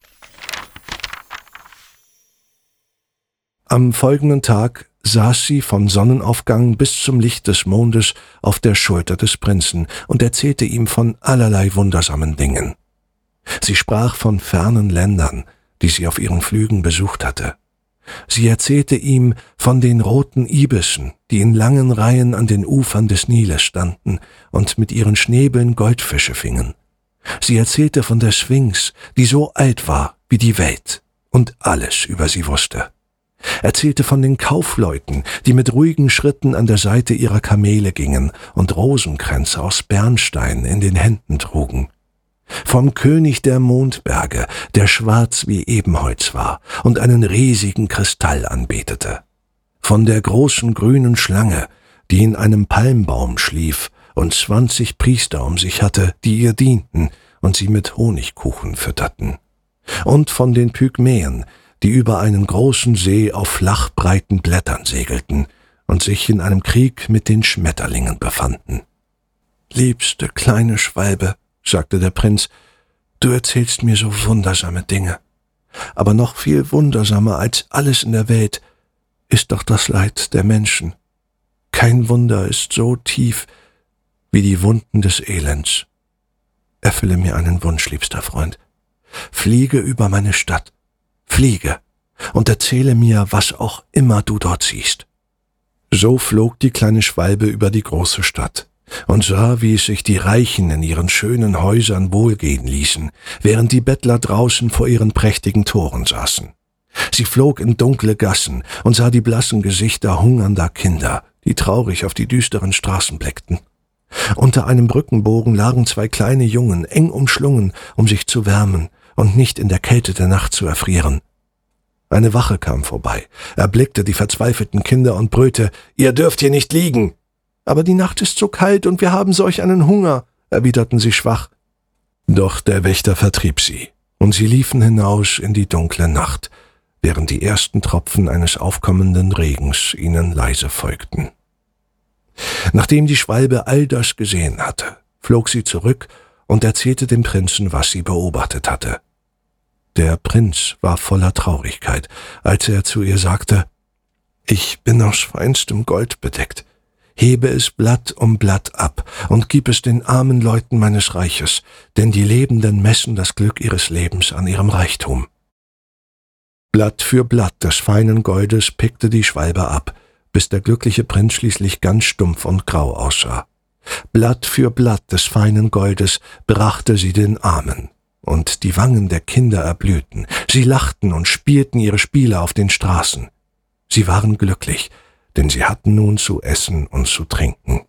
Am folgenden Tag saß sie vom Sonnenaufgang bis zum Licht des Mondes auf der Schulter des Prinzen und erzählte ihm von allerlei wundersamen Dingen. Sie sprach von fernen Ländern, die sie auf ihren Flügen besucht hatte. Sie erzählte ihm von den roten Ibissen, die in langen Reihen an den Ufern des Niles standen und mit ihren Schnäbeln Goldfische fingen. Sie erzählte von der Sphinx, die so alt war wie die Welt und alles über sie wusste. Erzählte von den Kaufleuten, die mit ruhigen Schritten an der Seite ihrer Kamele gingen und Rosenkränze aus Bernstein in den Händen trugen. Vom König der Mondberge, der schwarz wie Ebenholz war und einen riesigen Kristall anbetete. Von der großen grünen Schlange, die in einem Palmbaum schlief und zwanzig Priester um sich hatte, die ihr dienten und sie mit Honigkuchen fütterten. Und von den Pygmäen, die über einen großen See auf flachbreiten Blättern segelten und sich in einem Krieg mit den Schmetterlingen befanden. »Liebste kleine Schwalbe«, sagte der Prinz, »du erzählst mir so wundersame Dinge. Aber noch viel wundersamer als alles in der Welt ist doch das Leid der Menschen. Kein Wunder ist so tief wie die Wunden des Elends. Erfülle mir einen Wunsch, liebster Freund. Fliege über meine Stadt, fliege und erzähle mir, was auch immer du dort siehst.« So flog die kleine Schwalbe über die große Stadt und sah, wie es sich die Reichen in ihren schönen Häusern wohlgehen ließen, während die Bettler draußen vor ihren prächtigen Toren saßen. Sie flog in dunkle Gassen und sah die blassen Gesichter hungernder Kinder, die traurig auf die düsteren Straßen blickten. Unter einem Brückenbogen lagen zwei kleine Jungen, eng umschlungen, um sich zu wärmen und nicht in der Kälte der Nacht zu erfrieren. Eine Wache kam vorbei, erblickte die verzweifelten Kinder und brüllte, »Ihr dürft hier nicht liegen!« »Aber die Nacht ist so kalt und wir haben solch einen Hunger«, erwiderten sie schwach. Doch der Wächter vertrieb sie, und sie liefen hinaus in die dunkle Nacht, während die ersten Tropfen eines aufkommenden Regens ihnen leise folgten. Nachdem die Schwalbe all das gesehen hatte, flog sie zurück und erzählte dem Prinzen, was sie beobachtet hatte. Der Prinz war voller Traurigkeit, als er zu ihr sagte, »Ich bin aus feinstem Gold bedeckt. Hebe es Blatt um Blatt ab und gib es den armen Leuten meines Reiches, denn die Lebenden messen das Glück ihres Lebens an ihrem Reichtum.« Blatt für Blatt des feinen Goldes pickte die Schwalbe ab, bis der glückliche Prinz schließlich ganz stumpf und grau aussah. Blatt für Blatt des feinen Goldes brachte sie den Armen, und die Wangen der Kinder erblühten. Sie lachten und spielten ihre Spiele auf den Straßen. Sie waren glücklich, denn sie hatten nun zu essen und zu trinken.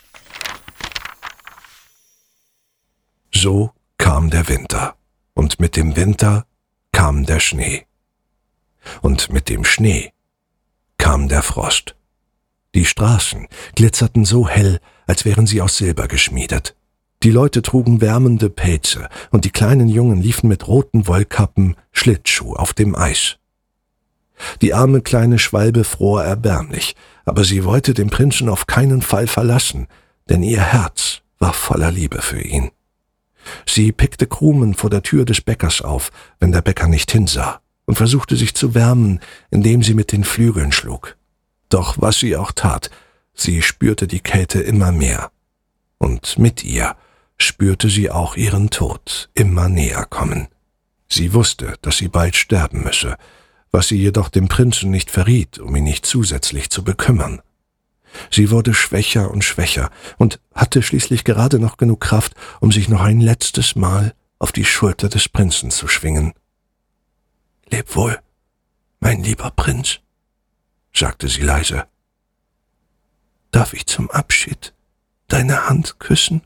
So kam der Winter, und mit dem Winter kam der Schnee. Und mit dem Schnee kam der Frost. Die Straßen glitzerten so hell, als wären sie aus Silber geschmiedet. Die Leute trugen wärmende Pelze, und die kleinen Jungen liefen mit roten Wollkappen Schlittschuh auf dem Eis. Die arme kleine Schwalbe fror erbärmlich, aber sie wollte den Prinzen auf keinen Fall verlassen, denn ihr Herz war voller Liebe für ihn. Sie pickte Krumen vor der Tür des Bäckers auf, wenn der Bäcker nicht hinsah, und versuchte sich zu wärmen, indem sie mit den Flügeln schlug. Doch was sie auch tat, sie spürte die Kälte immer mehr. Und mit ihr spürte sie auch ihren Tod immer näher kommen. Sie wusste, dass sie bald sterben müsse, was sie jedoch dem Prinzen nicht verriet, um ihn nicht zusätzlich zu bekümmern. Sie wurde schwächer und schwächer und hatte schließlich gerade noch genug Kraft, um sich noch ein letztes Mal auf die Schulter des Prinzen zu schwingen. »Leb wohl, mein lieber Prinz«, sagte sie leise. »Darf ich zum Abschied deine Hand küssen?«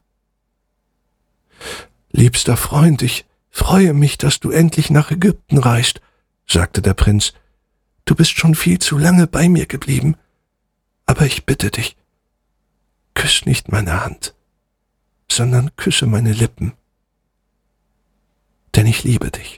»Liebster Freund, ich freue mich, dass du endlich nach Ägypten reist«, sagte der Prinz. »Du bist schon viel zu lange bei mir geblieben. Aber ich bitte dich, küss nicht meine Hand, sondern küsse meine Lippen. Denn ich liebe dich.«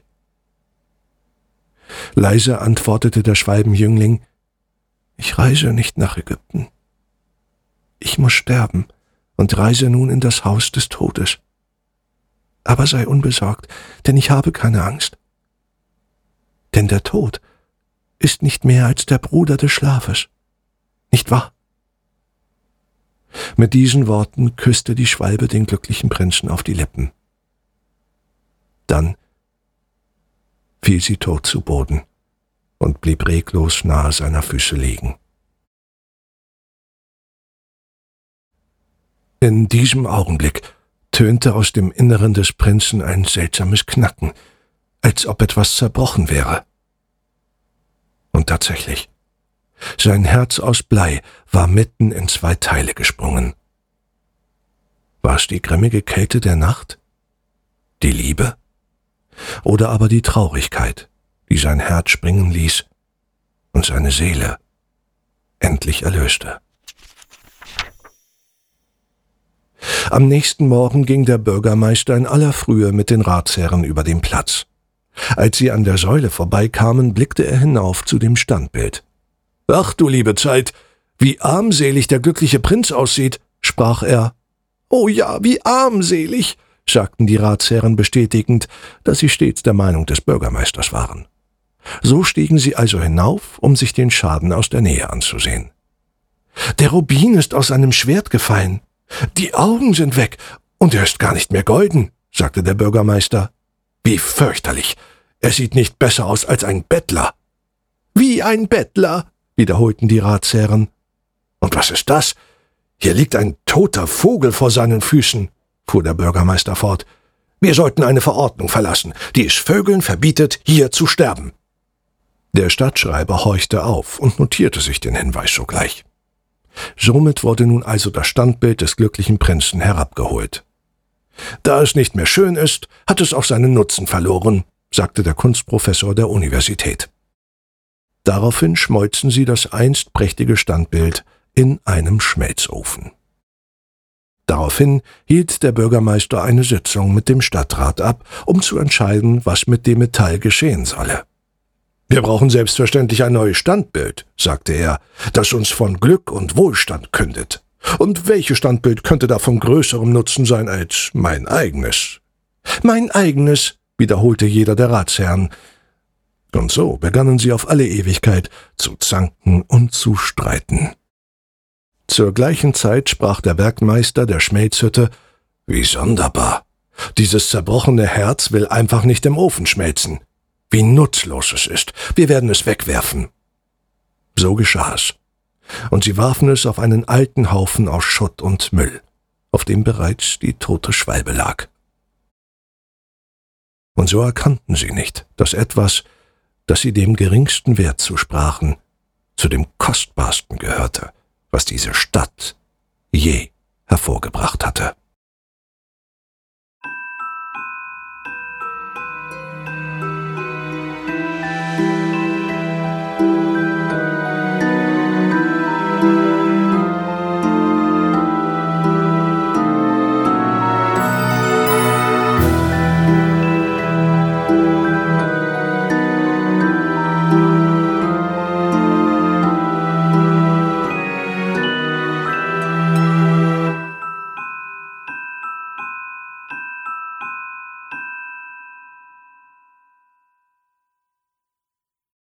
Leise antwortete der Schwalbenjüngling, »Ich reise nicht nach Ägypten. Ich muss sterben und reise nun in das Haus des Todes. Aber sei unbesorgt, denn ich habe keine Angst. Denn der Tod ist nicht mehr als der Bruder des Schlafes. Nicht wahr?« Mit diesen Worten küsste die Schwalbe den glücklichen Prinzen auf die Lippen. Dann fiel sie tot zu Boden und blieb reglos nahe seiner Füße liegen. In diesem Augenblick tönte aus dem Inneren des Prinzen ein seltsames Knacken, als ob etwas zerbrochen wäre. Und tatsächlich, sein Herz aus Blei war mitten in zwei Teile gesprungen. War es die grimmige Kälte der Nacht? Die Liebe? Oder aber die Traurigkeit, die sein Herz springen ließ und seine Seele endlich erlöste? Am nächsten Morgen ging der Bürgermeister in aller Frühe mit den Ratsherren über den Platz. Als sie an der Säule vorbeikamen, blickte er hinauf zu dem Standbild. »Ach du liebe Zeit, wie armselig der glückliche Prinz aussieht«, sprach er. »Oh ja, wie armselig«, sagten die Ratsherren bestätigend, dass sie stets der Meinung des Bürgermeisters waren. So stiegen sie also hinauf, um sich den Schaden aus der Nähe anzusehen. »Der Rubin ist aus seinem Schwert gefallen. Die Augen sind weg, und er ist gar nicht mehr golden«, sagte der Bürgermeister. »Wie fürchterlich! Er sieht nicht besser aus als ein Bettler.« »Wie ein Bettler«, wiederholten die Ratsherren. »Und was ist das? Hier liegt ein toter Vogel vor seinen Füßen«, fuhr der Bürgermeister fort. »Wir sollten eine Verordnung verlassen, die es Vögeln verbietet, hier zu sterben.« Der Stadtschreiber horchte auf und notierte sich den Hinweis sogleich. Somit wurde nun also das Standbild des glücklichen Prinzen herabgeholt. »Da es nicht mehr schön ist, hat es auch seinen Nutzen verloren«, sagte der Kunstprofessor der Universität. Daraufhin schmolzen sie das einst prächtige Standbild in einem Schmelzofen. Daraufhin hielt der Bürgermeister eine Sitzung mit dem Stadtrat ab, um zu entscheiden, was mit dem Metall geschehen solle. »Wir brauchen selbstverständlich ein neues Standbild«, sagte er, »das uns von Glück und Wohlstand kündet. Und welches Standbild könnte da von größerem Nutzen sein als mein eigenes?« »Mein eigenes«, wiederholte jeder der Ratsherren. Und so begannen sie auf alle Ewigkeit zu zanken und zu streiten. Zur gleichen Zeit sprach der Werkmeister der Schmelzhütte: »Wie sonderbar! Dieses zerbrochene Herz will einfach nicht im Ofen schmelzen. Wie nutzlos es ist! Wir werden es wegwerfen.« So geschah es. Und sie warfen es auf einen alten Haufen aus Schutt und Müll, auf dem bereits die tote Schwalbe lag. Und so erkannten sie nicht, dass etwas, das sie dem geringsten Wert zusprachen, zu dem kostbarsten gehörte, was diese Stadt je hervorgebracht hatte.